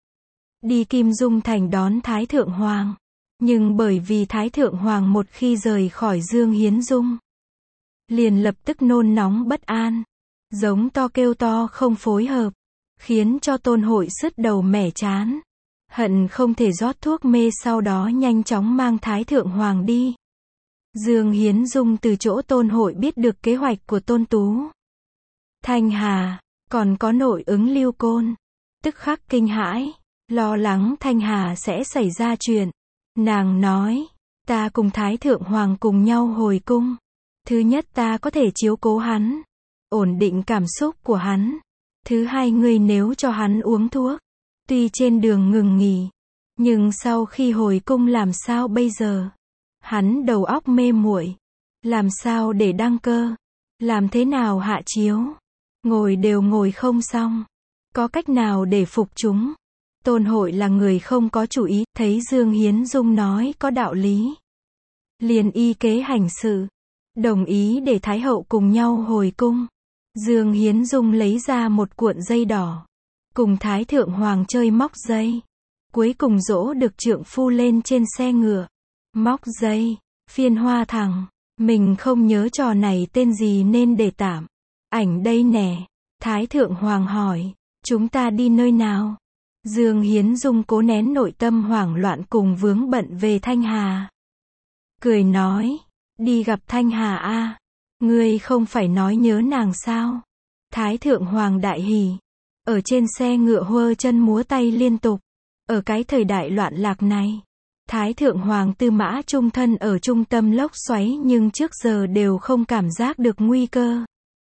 Đi Kim Dung Thành đón Thái Thượng Hoàng. Nhưng bởi vì Thái Thượng Hoàng một khi rời khỏi Dương Hiến Dung, liền lập tức nôn nóng bất an. Giống to kêu to không phối hợp. Khiến cho Tôn Hội sứt đầu mẻ chán. Hận không thể rót thuốc mê sau đó nhanh chóng mang Thái Thượng Hoàng đi. Dương Hiến Dung từ chỗ Tôn Hội biết được kế hoạch của Tôn Tú, Thanh Hà, còn có nội ứng Lưu Côn. Tức khắc kinh hãi, lo lắng Thanh Hà sẽ xảy ra chuyện. Nàng nói, ta cùng Thái Thượng Hoàng cùng nhau hồi cung. Thứ nhất ta có thể chiếu cố hắn, ổn định cảm xúc của hắn. Thứ hai ngươi nếu cho hắn uống thuốc, tuy trên đường ngừng nghỉ, nhưng sau khi hồi cung làm sao bây giờ? Hắn đầu óc mê muội, làm sao để đăng cơ? Làm thế nào hạ chiếu? Ngồi đều ngồi không xong. Có cách nào để phục chúng? Tôn Hội là người không có chủ ý, thấy Dương Hiến Dung nói có đạo lý. Liền y kế hành sự, đồng ý để Thái Hậu cùng nhau hồi cung. Dương Hiến Dung lấy ra một cuộn dây đỏ, cùng Thái Thượng Hoàng chơi móc dây. Cuối cùng dỗ được trượng phu lên trên xe ngựa. Móc dây, phiên hoa thẳng. Mình không nhớ trò này tên gì nên để tạm. Ảnh đây nè. Thái Thượng Hoàng hỏi, chúng ta đi nơi nào? Dương Hiến Dung cố nén nội tâm hoảng loạn cùng vướng bận về Thanh Hà. Cười nói, đi gặp Thanh Hà a. Ngươi không phải nói nhớ nàng sao? Thái thượng hoàng đại hỉ. Ở trên xe ngựa huơ chân múa tay liên tục. Ở cái thời đại loạn lạc này, Thái thượng hoàng tư mã trung thân ở trung tâm lốc xoáy nhưng trước giờ đều không cảm giác được nguy cơ.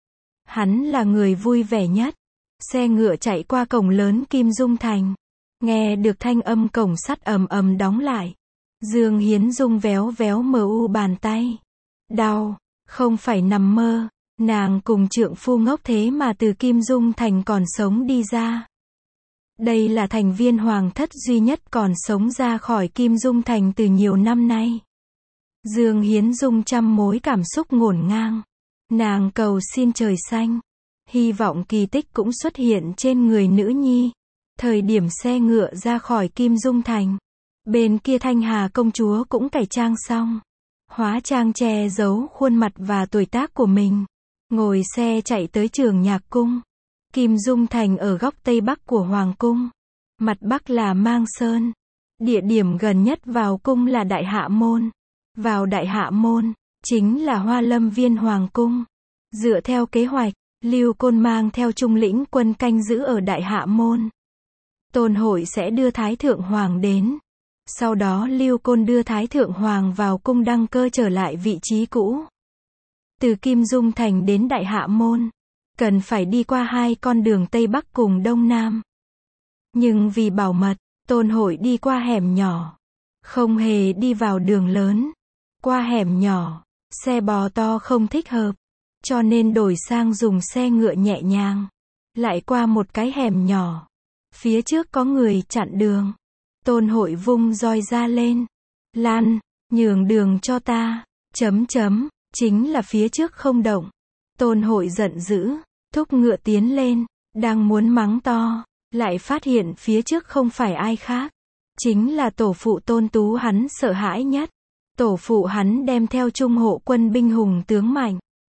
Hắn là người vui vẻ nhất. Xe ngựa chạy qua cổng lớn Kim Dung Thành. Nghe được thanh âm cổng sắt ầm ầm đóng lại. Dương Hiến Dung véo véo mờ u bàn tay. Đau, không phải nằm mơ. Nàng cùng trượng phu ngốc thế mà từ Kim Dung Thành còn sống đi ra. Đây là thành viên hoàng thất duy nhất còn sống ra khỏi Kim Dung Thành từ nhiều năm nay. Dương Hiến Dung trăm mối cảm xúc ngổn ngang. Nàng cầu xin trời xanh. Hy vọng kỳ tích cũng xuất hiện trên người nữ nhi. Thời điểm xe ngựa ra khỏi Kim Dung Thành. Bên kia Thanh Hà công chúa cũng cải trang xong. Hóa trang che giấu khuôn mặt và tuổi tác của mình. Ngồi xe chạy tới Trường Nhạc Cung. Kim Dung Thành ở góc Tây Bắc của Hoàng Cung. Mặt Bắc là Mang Sơn. Địa điểm gần nhất vào cung là Đại Hạ Môn. Vào Đại Hạ Môn, chính là Hoa Lâm Viên Hoàng Cung. Dựa theo kế hoạch, Lưu Côn mang theo trung lĩnh quân canh giữ ở Đại Hạ Môn. Tôn Hội sẽ đưa Thái Thượng Hoàng đến. Sau đó Lưu Côn đưa Thái Thượng Hoàng vào cung đăng cơ trở lại vị trí cũ. Từ Kim Dung Thành đến Đại Hạ Môn, cần phải đi qua hai con đường Tây Bắc cùng Đông Nam. Nhưng vì bảo mật, Tôn Hội đi qua hẻm nhỏ. Không hề đi vào đường lớn. Qua hẻm nhỏ, xe bò to không thích hợp. Cho nên đổi sang dùng xe ngựa nhẹ nhàng. Lại qua một cái hẻm nhỏ. Phía trước có người chặn đường. Tôn Hội vung roi ra lên. Lan, nhường đường cho ta. Chính là phía trước không động. Tôn Hội giận dữ, thúc ngựa tiến lên, đang muốn mắng to, lại phát hiện phía trước không phải ai khác. Chính là tổ phụ Tôn Tú hắn sợ hãi nhất. Tổ phụ hắn đem theo trung hộ quân binh hùng tướng mạnh.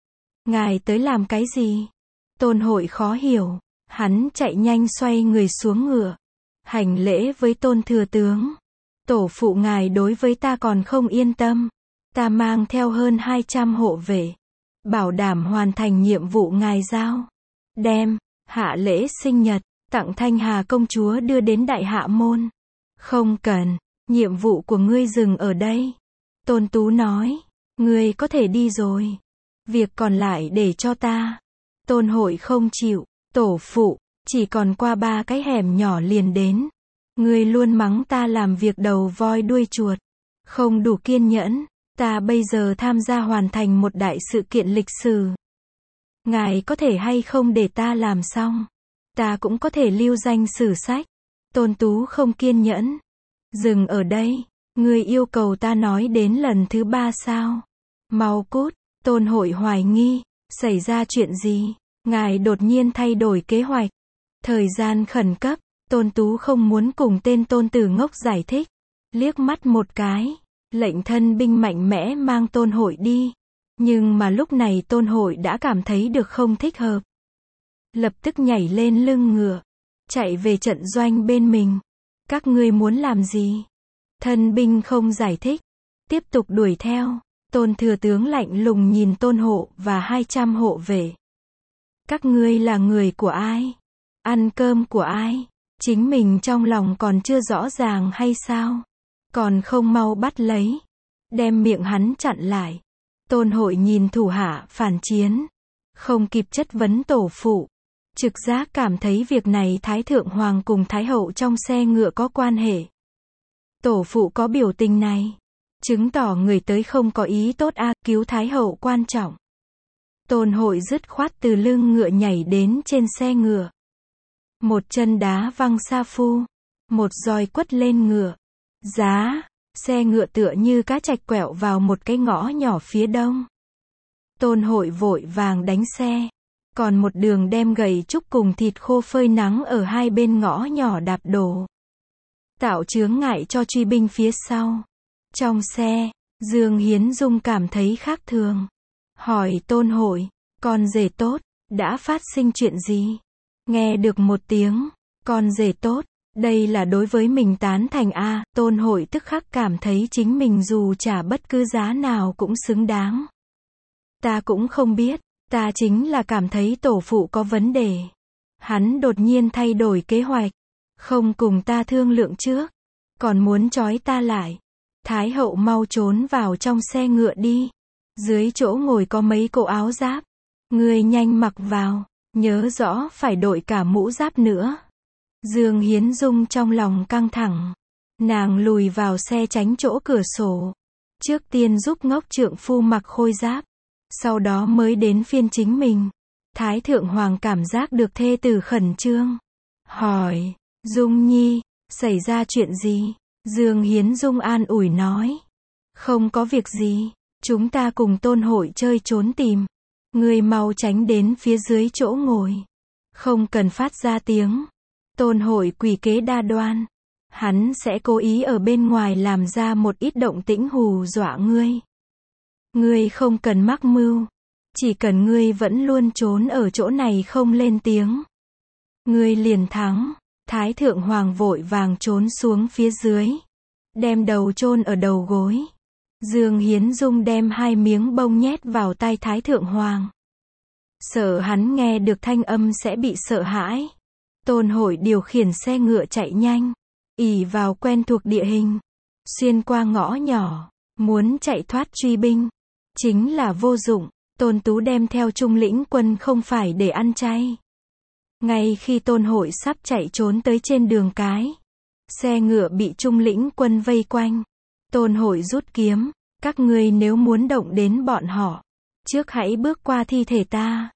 Ngài tới làm cái gì? Tôn Hội khó hiểu, hắn chạy nhanh xoay người xuống ngựa. Hành lễ với Tôn thừa tướng. Tổ phụ ngài đối với ta còn không yên tâm. Ta mang theo hơn 200 hộ vệ. Bảo đảm hoàn thành nhiệm vụ ngài giao. Đem, hạ lễ sinh nhật, tặng Thanh Hà công chúa đưa đến Đại Hạ Môn. Không cần, nhiệm vụ của ngươi dừng ở đây. Tôn Tú nói, ngươi có thể đi rồi. Việc còn lại để cho ta. Tôn Hội không chịu, tổ phụ, chỉ còn qua 3 cái hẻm nhỏ liền đến. Ngươi luôn mắng ta làm việc đầu voi đuôi chuột. Không đủ kiên nhẫn. Ta bây giờ tham gia hoàn thành một đại sự kiện lịch sử. Ngài có thể hay không để ta làm xong? Ta cũng có thể lưu danh sử sách. Tôn Tú không kiên nhẫn. Dừng ở đây. Ngươi yêu cầu ta nói đến lần thứ 3 sao? Mau cút. Tôn Hội hoài nghi. Xảy ra chuyện gì? Ngài đột nhiên thay đổi kế hoạch. Thời gian khẩn cấp. Tôn Tú không muốn cùng tên tôn tử ngốc giải thích. Liếc mắt một cái. Lệnh thân binh mạnh mẽ mang Tôn Hội đi. Nhưng mà lúc này Tôn Hội đã cảm thấy được không thích hợp. Lập tức nhảy lên lưng ngựa. Chạy về trận doanh bên mình. Các ngươi muốn làm gì? Thân binh không giải thích. Tiếp tục đuổi theo. Tôn thừa tướng lạnh lùng nhìn Tôn Hộ và 200 hộ vệ. Các ngươi là người của ai? Ăn cơm của ai? Chính mình trong lòng còn chưa rõ ràng hay sao? Còn không mau bắt lấy. Đem miệng hắn chặn lại. Tôn Hội nhìn thủ hạ phản chiến. Không kịp chất vấn tổ phụ. Trực giác cảm thấy việc này Thái Thượng Hoàng cùng Thái Hậu trong xe ngựa có quan hệ. Tổ phụ có biểu tình này. Chứng tỏ người tới không có ý tốt cứu Thái Hậu quan trọng. Tôn Hội dứt khoát từ lưng ngựa nhảy đến trên xe ngựa. Một chân đá văng sa phu. Một roi quất lên ngựa. Giá, xe ngựa tựa như cá trạch quẹo vào một cái ngõ nhỏ phía đông. Tôn Hội vội vàng đánh xe. Còn một đường đem gậy trúc cùng thịt khô phơi nắng ở hai bên ngõ nhỏ đạp đổ. Tạo chướng ngại cho truy binh phía sau. Trong xe, Dương Hiến Dung cảm thấy khác thường. Hỏi Tôn Hội, con rể tốt, đã phát sinh chuyện gì? Nghe được một tiếng, con rể tốt, đây là đối với mình tán thành Tôn Hội tức khắc cảm thấy chính mình dù trả bất cứ giá nào cũng xứng đáng. Ta cũng không biết, Ta chính là cảm thấy tổ phụ có vấn đề. Hắn đột nhiên thay đổi kế hoạch. Không cùng ta thương lượng trước. Còn muốn trói ta lại. Thái hậu mau trốn vào trong xe ngựa đi. Dưới chỗ ngồi có mấy bộ áo giáp. Ngươi nhanh mặc vào. Nhớ rõ phải đội cả mũ giáp nữa. Dương Hiến Dung trong lòng căng thẳng. Nàng lùi vào xe tránh chỗ cửa sổ. Trước tiên giúp ngốc trượng phu mặc khôi giáp. Sau đó mới đến phiên chính mình. Thái thượng hoàng cảm giác được thê tử khẩn trương. Hỏi, Dung Nhi, xảy ra chuyện gì? Dương Hiến Dung an ủi nói. Không có việc gì, chúng ta cùng Tôn Hội chơi trốn tìm. Ngươi mau tránh đến phía dưới chỗ ngồi. Không cần phát ra tiếng. Tôn Hội quỷ kế đa đoan. Hắn sẽ cố ý ở bên ngoài làm ra một ít động tĩnh hù dọa ngươi. Ngươi không cần mắc mưu. Chỉ cần ngươi vẫn luôn trốn ở chỗ này không lên tiếng. Ngươi liền thắng. Thái thượng hoàng vội vàng trốn xuống phía dưới. Đem đầu chôn ở đầu gối. Dương Hiến Dung đem 2 miếng bông nhét vào tay Thái thượng hoàng. Sợ hắn nghe được thanh âm sẽ bị sợ hãi. Tôn Hội điều khiển xe ngựa chạy nhanh. Ỷ vào quen thuộc địa hình. Xuyên qua ngõ nhỏ. Muốn chạy thoát truy binh. Chính là vô dụng. Tôn Tú đem theo Trung lĩnh quân không phải để ăn chay. Ngay khi Tôn Hội sắp chạy trốn tới trên đường cái. Xe ngựa bị Trung lĩnh quân vây quanh. Tôn Hội rút kiếm. Các ngươi nếu muốn động đến bọn họ. Trước hãy bước qua thi thể ta.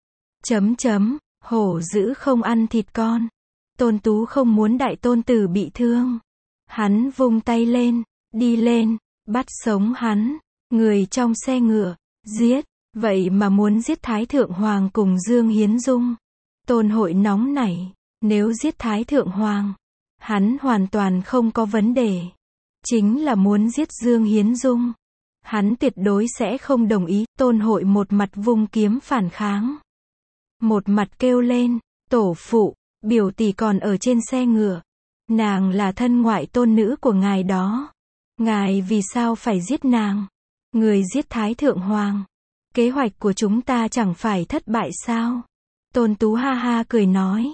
Hổ dữ không ăn thịt con. Tôn Tú không muốn đại tôn tử bị thương. Hắn vung tay lên. Đi lên. Bắt sống hắn. Người trong xe ngựa. Giết. Vậy mà muốn giết Thái thượng hoàng cùng Dương Hiến Dung. Tôn Hội nóng nảy. Nếu giết Thái thượng hoàng. Hắn hoàn toàn không có vấn đề. Chính là muốn giết Dương Hiến Dung. Hắn tuyệt đối sẽ không đồng ý. Tôn Hội một mặt vung kiếm phản kháng. Một mặt kêu lên. Tổ phụ, biểu tỷ còn ở trên xe ngựa. Nàng là thân ngoại tôn nữ của ngài đó. Ngài vì sao phải giết nàng? Người giết Thái thượng hoàng. Kế hoạch của chúng ta chẳng phải thất bại sao? Tôn Tú ha ha cười nói.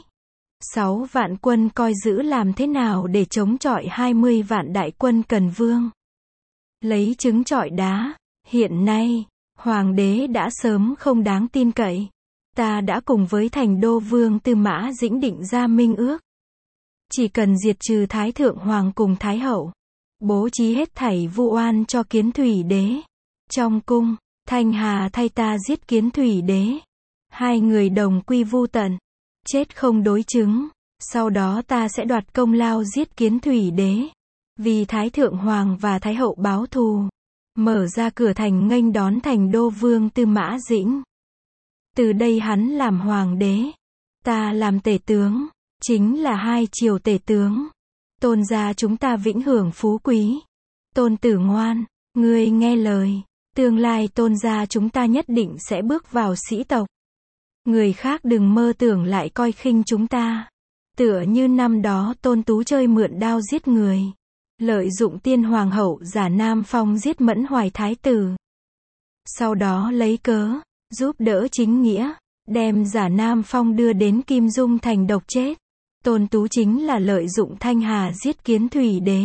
6 vạn quân coi giữ làm thế nào để chống chọi 20 vạn đại quân Cần Vương. Lấy trứng chọi đá. Hiện nay, hoàng đế đã sớm không đáng tin cậy. Ta đã cùng với thành đô vương Tư Mã Dĩnh định ra minh ước. Chỉ cần diệt trừ Thái thượng hoàng cùng Thái hậu. Bố trí hết thảy vu oan cho Kiến Thủy đế. Trong cung, Thanh Hà thay ta giết Kiến Thủy đế. 2 người đồng quy vu tận. Chết không đối chứng. Sau đó ta sẽ đoạt công lao giết Kiến Thủy đế. Vì Thái thượng hoàng và Thái hậu báo thù. Mở ra cửa thành nghênh đón thành đô vương Tư Mã Dĩnh. Từ đây hắn làm hoàng đế. Ta làm tể tướng. Chính là 2 triều tể tướng. Tôn gia chúng ta vĩnh hưởng phú quý. Tôn tử ngoan. Ngươi nghe lời. Tương lai Tôn gia chúng ta nhất định sẽ bước vào sĩ tộc. Người khác đừng mơ tưởng lại coi khinh chúng ta. Tựa như năm đó Tôn Tú chơi mượn đao giết người. Lợi dụng tiên hoàng hậu giả Nam Phong giết Mẫn Hoài thái tử. Sau đó lấy cớ, giúp đỡ chính nghĩa, đem giả Nam Phong đưa đến Kim Dung thành độc chết. Tôn Tú chính là lợi dụng Thanh Hà giết Kiến Thủy đế.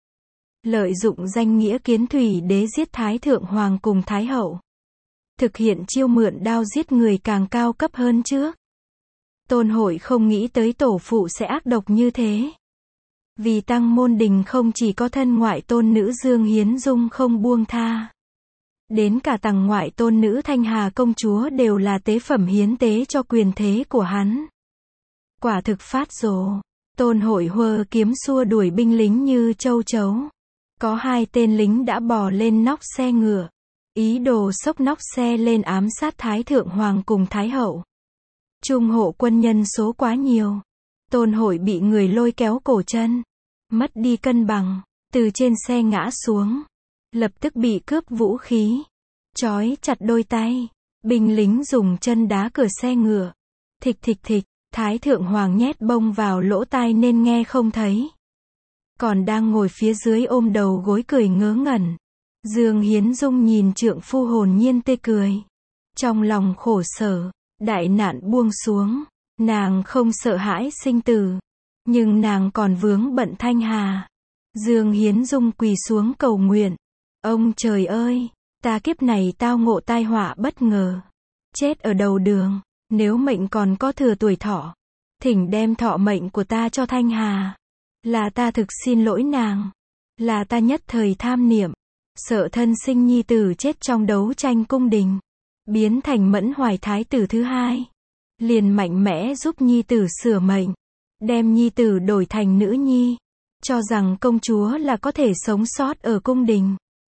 Lợi dụng danh nghĩa Kiến Thủy đế giết Thái thượng hoàng cùng Thái hậu. Thực hiện chiêu mượn đao giết người càng cao cấp hơn trước. Tôn Hội không nghĩ tới tổ phụ sẽ ác độc như thế. Vì Tăng Môn Đình không chỉ có thân ngoại tôn nữ Dương Hiến Dung không buông tha. Đến cả tầng ngoại tôn nữ Thanh Hà công chúa đều là tế phẩm hiến tế cho quyền thế của hắn. Quả thực phát rồ. Tôn Hội huơ kiếm xua đuổi binh lính như châu chấu. Có 2 tên lính đã bò lên nóc xe ngựa. Ý đồ xốc nóc xe lên ám sát Thái thượng hoàng cùng Thái hậu. Trung hộ quân nhân số quá nhiều. Tôn Hội bị người lôi kéo cổ chân. Mất đi cân bằng. Từ trên xe ngã xuống. Lập tức bị cướp vũ khí. Trói chặt đôi tay. Binh lính dùng chân đá cửa xe ngựa. Thịch thịch thịch. Thái thượng hoàng nhét bông vào lỗ tai nên nghe không thấy. Còn đang ngồi phía dưới ôm đầu gối cười ngớ ngẩn. Dương Hiến Dung nhìn trượng phu hồn nhiên tê cười. Trong lòng khổ sở, đại nạn buông xuống, nàng không sợ hãi sinh tử, nhưng nàng còn vướng bận Thanh Hà. Dương Hiến Dung quỳ xuống cầu nguyện, ông trời ơi, ta kiếp này tao ngộ tai họa bất ngờ, chết ở đầu đường, nếu mệnh còn có thừa tuổi thọ, thỉnh đem thọ mệnh của ta cho Thanh Hà. Là ta thực xin lỗi nàng, là ta nhất thời tham niệm, sợ thân sinh nhi tử chết trong đấu tranh cung đình, biến thành Mẫn Hoài thái tử thứ hai, liền mạnh mẽ giúp nhi tử sửa mệnh, đem nhi tử đổi thành nữ nhi, cho rằng công chúa là có thể sống sót ở cung đình.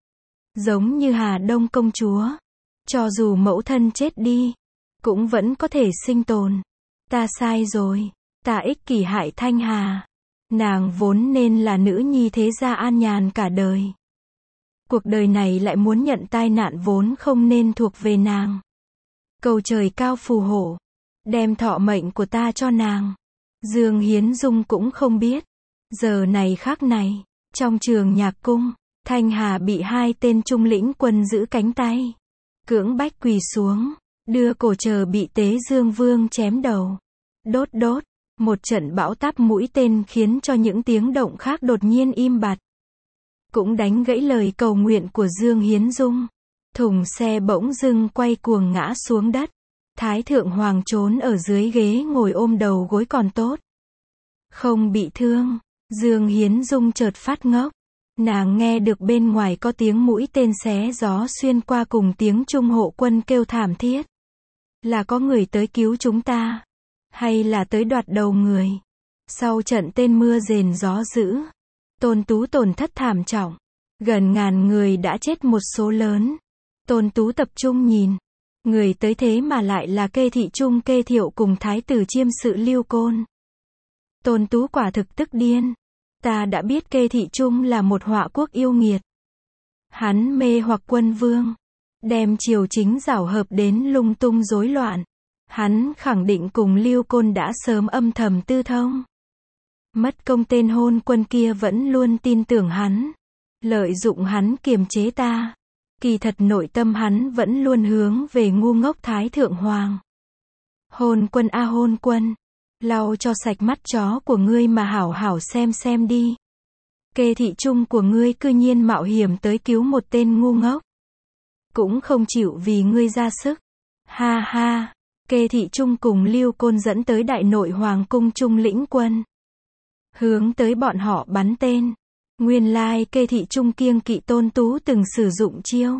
Giống như Hà Đông công chúa, cho dù mẫu thân chết đi, cũng vẫn có thể sinh tồn. Ta sai rồi, ta ích kỷ hại Thanh Hà. Nàng vốn nên là nữ nhi thế gia an nhàn cả đời. Cuộc đời này lại muốn nhận tai nạn vốn không nên thuộc về nàng. Cầu trời cao phù hộ, đem thọ mệnh của ta cho nàng. Dương Hiến Dung cũng không biết. Giờ này khác này, trong trường nhạc cung, Thanh Hà bị hai tên trung lĩnh quân giữ cánh tay, cưỡng bách quỳ xuống, đưa cổ chờ bị Tế Dương Vương chém đầu. Đốt đốt, một trận bão táp mũi tên khiến cho những tiếng động khác đột nhiên im bặt. Cũng đánh gãy lời cầu nguyện của Dương Hiến Dung. Thùng xe bỗng dưng quay cuồng ngã xuống đất. Thái thượng hoàng trốn ở dưới ghế ngồi ôm đầu gối còn tốt, không bị thương. Dương Hiến Dung chợt phát ngốc. Nàng nghe được bên ngoài có tiếng mũi tên xé gió xuyên qua cùng tiếng trung hộ quân kêu thảm thiết. Là có người tới cứu chúng ta, hay là tới đoạt đầu người? Sau trận tên mưa rền gió dữ, Tôn Tú tổn thất thảm trọng, gần ngàn người đã chết một số lớn. Tôn Tú tập trung nhìn, người tới thế mà lại là Kê Thị Trung Kê Thiệu cùng thái tử chiêm sự Lưu Côn. Tôn Tú quả thực tức điên. Ta đã biết Kê Thị Trung là một họa quốc yêu nghiệt. Hắn mê hoặc quân vương, đem triều chính giảo hợp đến lung tung rối loạn. Hắn khẳng định cùng Lưu Côn đã sớm âm thầm tư thông. Mất công tên hôn quân kia vẫn luôn tin tưởng hắn, lợi dụng hắn kiềm chế ta. Kỳ thật nội tâm hắn vẫn luôn hướng về ngu ngốc Thái Thượng Hoàng. Hôn quân a hôn quân, lau cho sạch mắt chó của ngươi mà hảo hảo xem đi. Kê Thị Trung của ngươi cư nhiên mạo hiểm tới cứu một tên ngu ngốc, cũng không chịu vì ngươi ra sức. Ha ha, Kê Thị Trung cùng Lưu Côn dẫn tới đại nội hoàng cung trung lĩnh quân, hướng tới bọn họ bắn tên. Nguyên lai Kê Thị Trung kiêng kỵ Tôn Tú từng sử dụng chiêu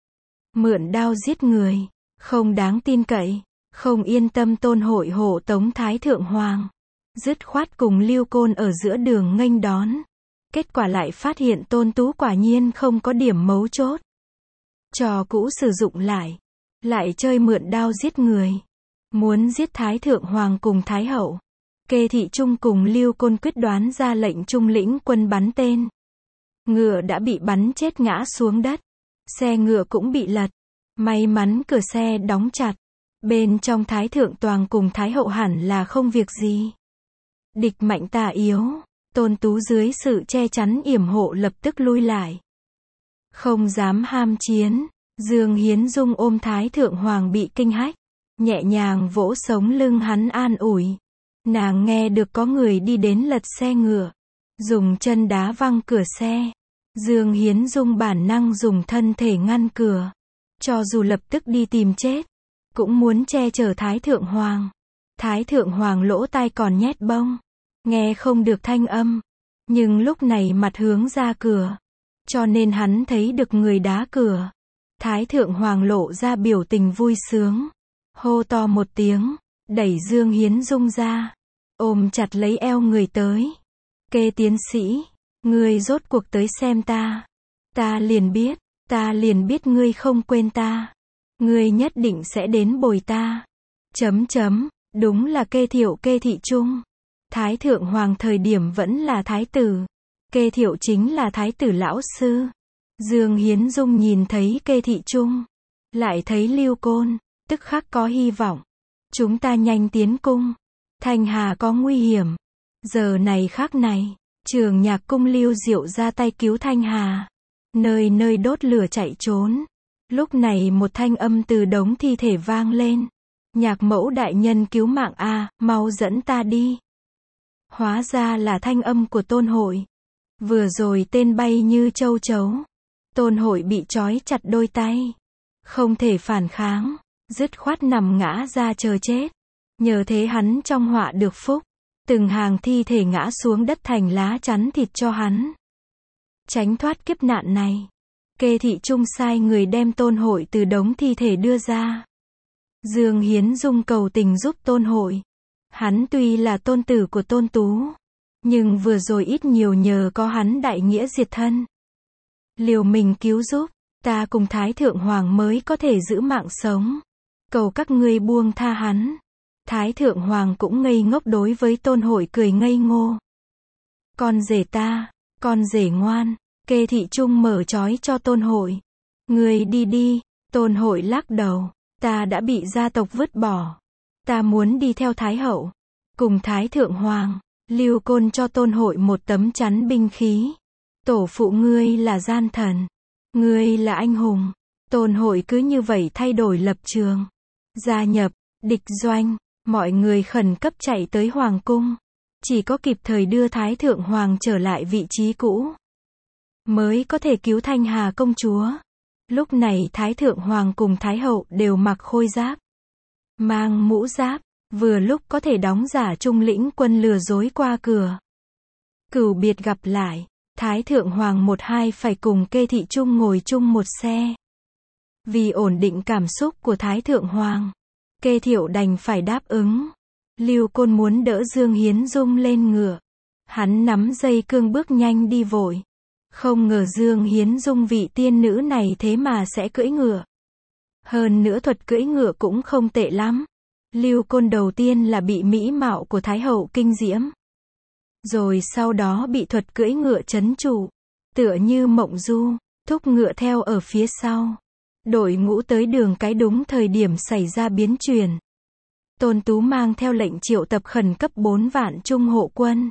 mượn đao giết người, không đáng tin cậy, không yên tâm Tôn Hội hộ tống Thái Thượng Hoàng, dứt khoát cùng Lưu Côn ở giữa đường nghênh đón. Kết quả lại phát hiện Tôn Tú quả nhiên không có điểm mấu chốt. Trò cũ sử dụng lại chơi mượn đao giết người, muốn giết Thái Thượng Hoàng cùng Thái Hậu. Kê Thị Trung cùng Lưu Côn quyết đoán ra lệnh trung lĩnh quân bắn tên. Ngựa đã bị bắn chết ngã xuống đất, xe ngựa cũng bị lật. May mắn cửa xe đóng chặt, bên trong Thái Thượng Toàn cùng Thái Hậu hẳn là không việc gì. Địch mạnh tà yếu, Tôn Tú dưới sự che chắn yểm hộ lập tức lui lại, không dám ham chiến. Dương Hiến Dung ôm Thái Thượng Hoàng bị kinh hách, nhẹ nhàng vỗ sống lưng hắn an ủi. Nàng nghe được có người đi đến lật xe ngựa, dùng chân đá văng cửa xe. Dương Hiến Dung bản năng dùng thân thể ngăn cửa, cho dù lập tức đi tìm chết, cũng muốn che chở Thái Thượng Hoàng. Thái Thượng Hoàng lỗ tai còn nhét bông, nghe không được thanh âm, nhưng lúc này mặt hướng ra cửa, cho nên hắn thấy được người đá cửa. Thái Thượng Hoàng lộ ra biểu tình vui sướng, hô to một tiếng, đẩy Dương Hiến Dung ra, ôm chặt lấy eo người tới. Kê tiến sĩ, ngươi rốt cuộc tới xem ta. Ta liền biết ngươi không quên ta. Ngươi nhất định sẽ đến bồi ta. Đúng là Kê Thiệu Kê Thị Trung. Thái Thượng Hoàng thời điểm vẫn là thái tử. Kê Thiệu chính là thái tử lão sư. Dương Hiến Dung nhìn thấy Kê Thị Trung, lại thấy Lưu Côn, tức khắc có hy vọng. Chúng ta nhanh tiến cung. Thanh Hà có nguy hiểm. Giờ này khác này, trường nhạc cung Lưu Diệu ra tay cứu Thanh Hà. Nơi nơi đốt lửa chạy trốn. Lúc này một thanh âm từ đống thi thể vang lên. Nhạc mẫu đại nhân cứu mạng a, mau dẫn ta đi. Hóa ra là thanh âm của Tôn Hội. Vừa rồi tên bay như châu chấu. Tôn Hội bị trói chặt đôi tay. Không thể phản kháng. Dứt khoát nằm ngã ra chờ chết. Nhờ thế hắn trong họa được phúc. Từng hàng thi thể ngã xuống đất thành lá chắn thịt cho hắn. Tránh thoát kiếp nạn này. Kê Thị Trung sai người đem Tôn Hội từ đống thi thể đưa ra. Dương Hiến Dung cầu tình giúp Tôn Hội. Hắn tuy là tôn tử của Tôn Tú. Nhưng vừa rồi ít nhiều nhờ có hắn đại nghĩa diệt thân. Liều mình cứu giúp. Ta cùng Thái Thượng Hoàng mới có thể giữ mạng sống. Cầu các ngươi buông tha hắn. Thái Thượng Hoàng cũng ngây ngốc đối với Tôn Hội cười ngây ngô. Con rể ta, con rể ngoan. Kê Thị Trung mở trói cho Tôn Hội. Ngươi đi đi. Tôn Hội lắc đầu. Ta đã bị gia tộc vứt bỏ. Ta muốn đi theo Thái Hậu. Cùng Thái Thượng Hoàng. Lưu Côn cho Tôn Hội một tấm chắn binh khí. Tổ phụ ngươi là gian thần. Ngươi là anh hùng. Tôn Hội cứ như vậy thay đổi lập trường. Gia nhập, địch doanh. Mọi người khẩn cấp chạy tới Hoàng cung. Chỉ có kịp thời đưa Thái Thượng Hoàng trở lại vị trí cũ. Mới có thể cứu Thanh Hà công chúa. Lúc này Thái Thượng Hoàng cùng Thái Hậu đều mặc khôi giáp. Mang mũ giáp. Vừa lúc có thể đóng giả trung lĩnh quân lừa dối qua cửa. Cửu biệt gặp lại. Thái Thượng Hoàng một hai phải cùng Kê Thị Trung ngồi chung một xe. Vì ổn định cảm xúc của Thái Thượng Hoàng. Kê Thiệu đành phải đáp ứng. Lưu Côn muốn đỡ Dương Hiến Dung lên ngựa. Hắn nắm dây cương bước nhanh đi vội. Không ngờ Dương Hiến Dung vị tiên nữ này thế mà sẽ cưỡi ngựa. Hơn nữa thuật cưỡi ngựa cũng không tệ lắm. Lưu Côn đầu tiên là bị mỹ mạo của Thái Hậu kinh diễm. Rồi sau đó bị thuật cưỡi ngựa trấn trụ. Tựa như mộng du, thúc ngựa theo ở phía sau. Đội ngũ tới đường cái đúng thời điểm xảy ra biến chuyển. Tôn Tú mang theo lệnh triệu tập khẩn cấp 4 vạn trung hộ quân.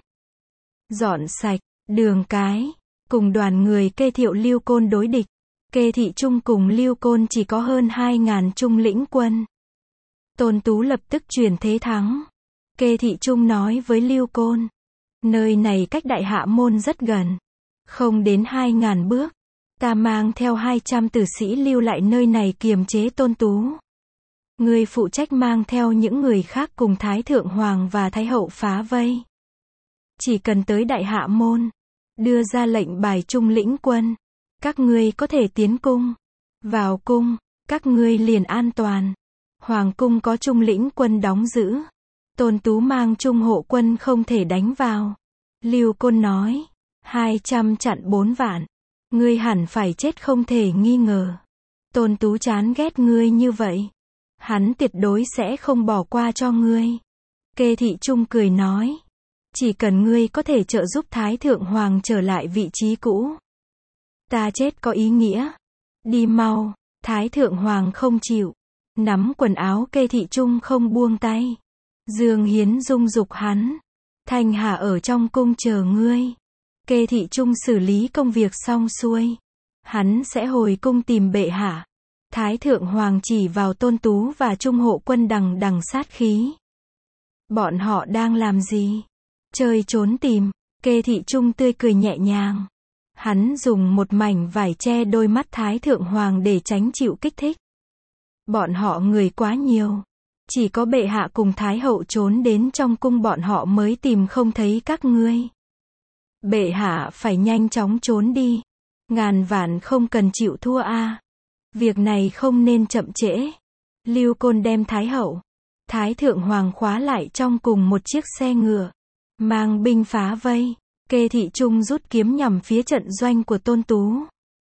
Dọn sạch, đường cái, cùng đoàn người Kê Thiệu Lưu Côn đối địch. Kê Thị Trung cùng Lưu Côn chỉ có hơn 2.000 trung lĩnh quân. Tôn Tú lập tức truyền thế thắng. Kê Thị Trung nói với Lưu Côn. Nơi này cách Đại Hạ Môn rất gần. Không đến 2.000 bước. Ta mang theo 200 tử sĩ lưu lại nơi này kiềm chế Tôn Tú. Ngươi phụ trách mang theo những người khác cùng Thái Thượng Hoàng và Thái Hậu phá vây. Chỉ cần tới Đại Hạ Môn. Đưa ra lệnh bài trung lĩnh quân. Các ngươi có thể tiến cung. Vào cung, các ngươi liền an toàn. Hoàng cung có trung lĩnh quân đóng giữ. Tôn Tú mang trung hộ quân không thể đánh vào. Lưu Côn nói. 200 chặn 4 vạn. Ngươi hẳn phải chết không thể nghi ngờ. Tôn Tú chán ghét ngươi như vậy. Hắn tuyệt đối sẽ không bỏ qua cho ngươi. Kê Thị Trung cười nói. Chỉ cần ngươi có thể trợ giúp Thái Thượng Hoàng trở lại vị trí cũ. Ta chết có ý nghĩa. Đi mau. Thái Thượng Hoàng không chịu. Nắm quần áo Kê Thị Trung không buông tay. Dương Hiến Dung dục hắn. Thanh Hà ở trong cung chờ ngươi. Kê Thị Trung xử lý công việc xong xuôi. Hắn sẽ hồi cung tìm bệ hạ. Thái Thượng Hoàng chỉ vào Tôn Tú và trung hộ quân đằng đằng sát khí. Bọn họ đang làm gì? Chơi trốn tìm. Kê Thị Trung tươi cười nhẹ nhàng. Hắn dùng một mảnh vải che đôi mắt Thái Thượng Hoàng để tránh chịu kích thích. Bọn họ người quá nhiều. Chỉ có bệ hạ cùng Thái Hậu trốn đến trong cung bọn họ mới tìm không thấy các ngươi. Bệ hạ phải nhanh chóng trốn đi. Ngàn vạn không cần chịu thua a. Việc này không nên chậm trễ. Lưu Côn đem Thái Hậu, Thái Thượng Hoàng khóa lại trong cùng một chiếc xe ngựa. Mang binh phá vây. Kê Thị Trung rút kiếm nhằm phía trận doanh của Tôn Tú.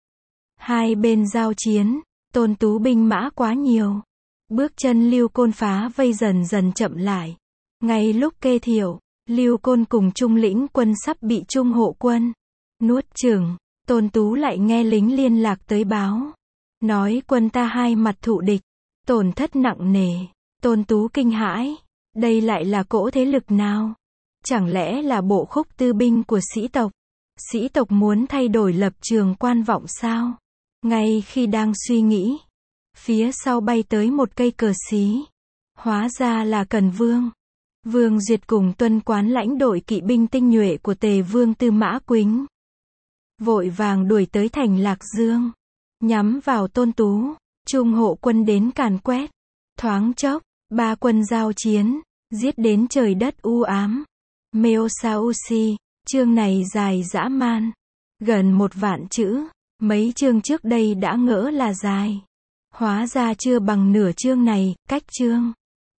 Hai bên giao chiến. Tôn Tú binh mã quá nhiều. Bước chân Lưu Côn phá vây dần dần chậm lại. Ngay lúc Kê Thiệu, Lưu Côn cùng trung lĩnh quân sắp bị trung hộ quân nuốt chửng, Tôn Tú lại nghe lính liên lạc tới báo. Nói quân ta hai mặt thụ địch, tổn thất nặng nề. Tôn Tú kinh hãi. Đây lại là cỗ thế lực nào? Chẳng lẽ là bộ khúc tư binh của sĩ tộc? Sĩ tộc muốn thay đổi lập trường quan vọng sao? Ngay khi đang suy nghĩ, Phía sau bay tới một cây cờ xí. Hóa ra là Cần Vương. Vương Duyệt cùng tuân quán lãnh đội kỵ binh tinh nhuệ của Tề Vương Tư Mã Quýnh. Vội vàng đuổi tới thành Lạc Dương. Nhắm vào Tôn Tú. Trung hộ quân đến càn quét. Thoáng chốc, ba quân giao chiến. Giết đến trời đất u ám. Meosausi, chương này dài dã man. Gần 1.000 chữ. Mấy chương trước đây đã ngỡ là dài. Hóa ra chưa bằng nửa chương này, cách chương.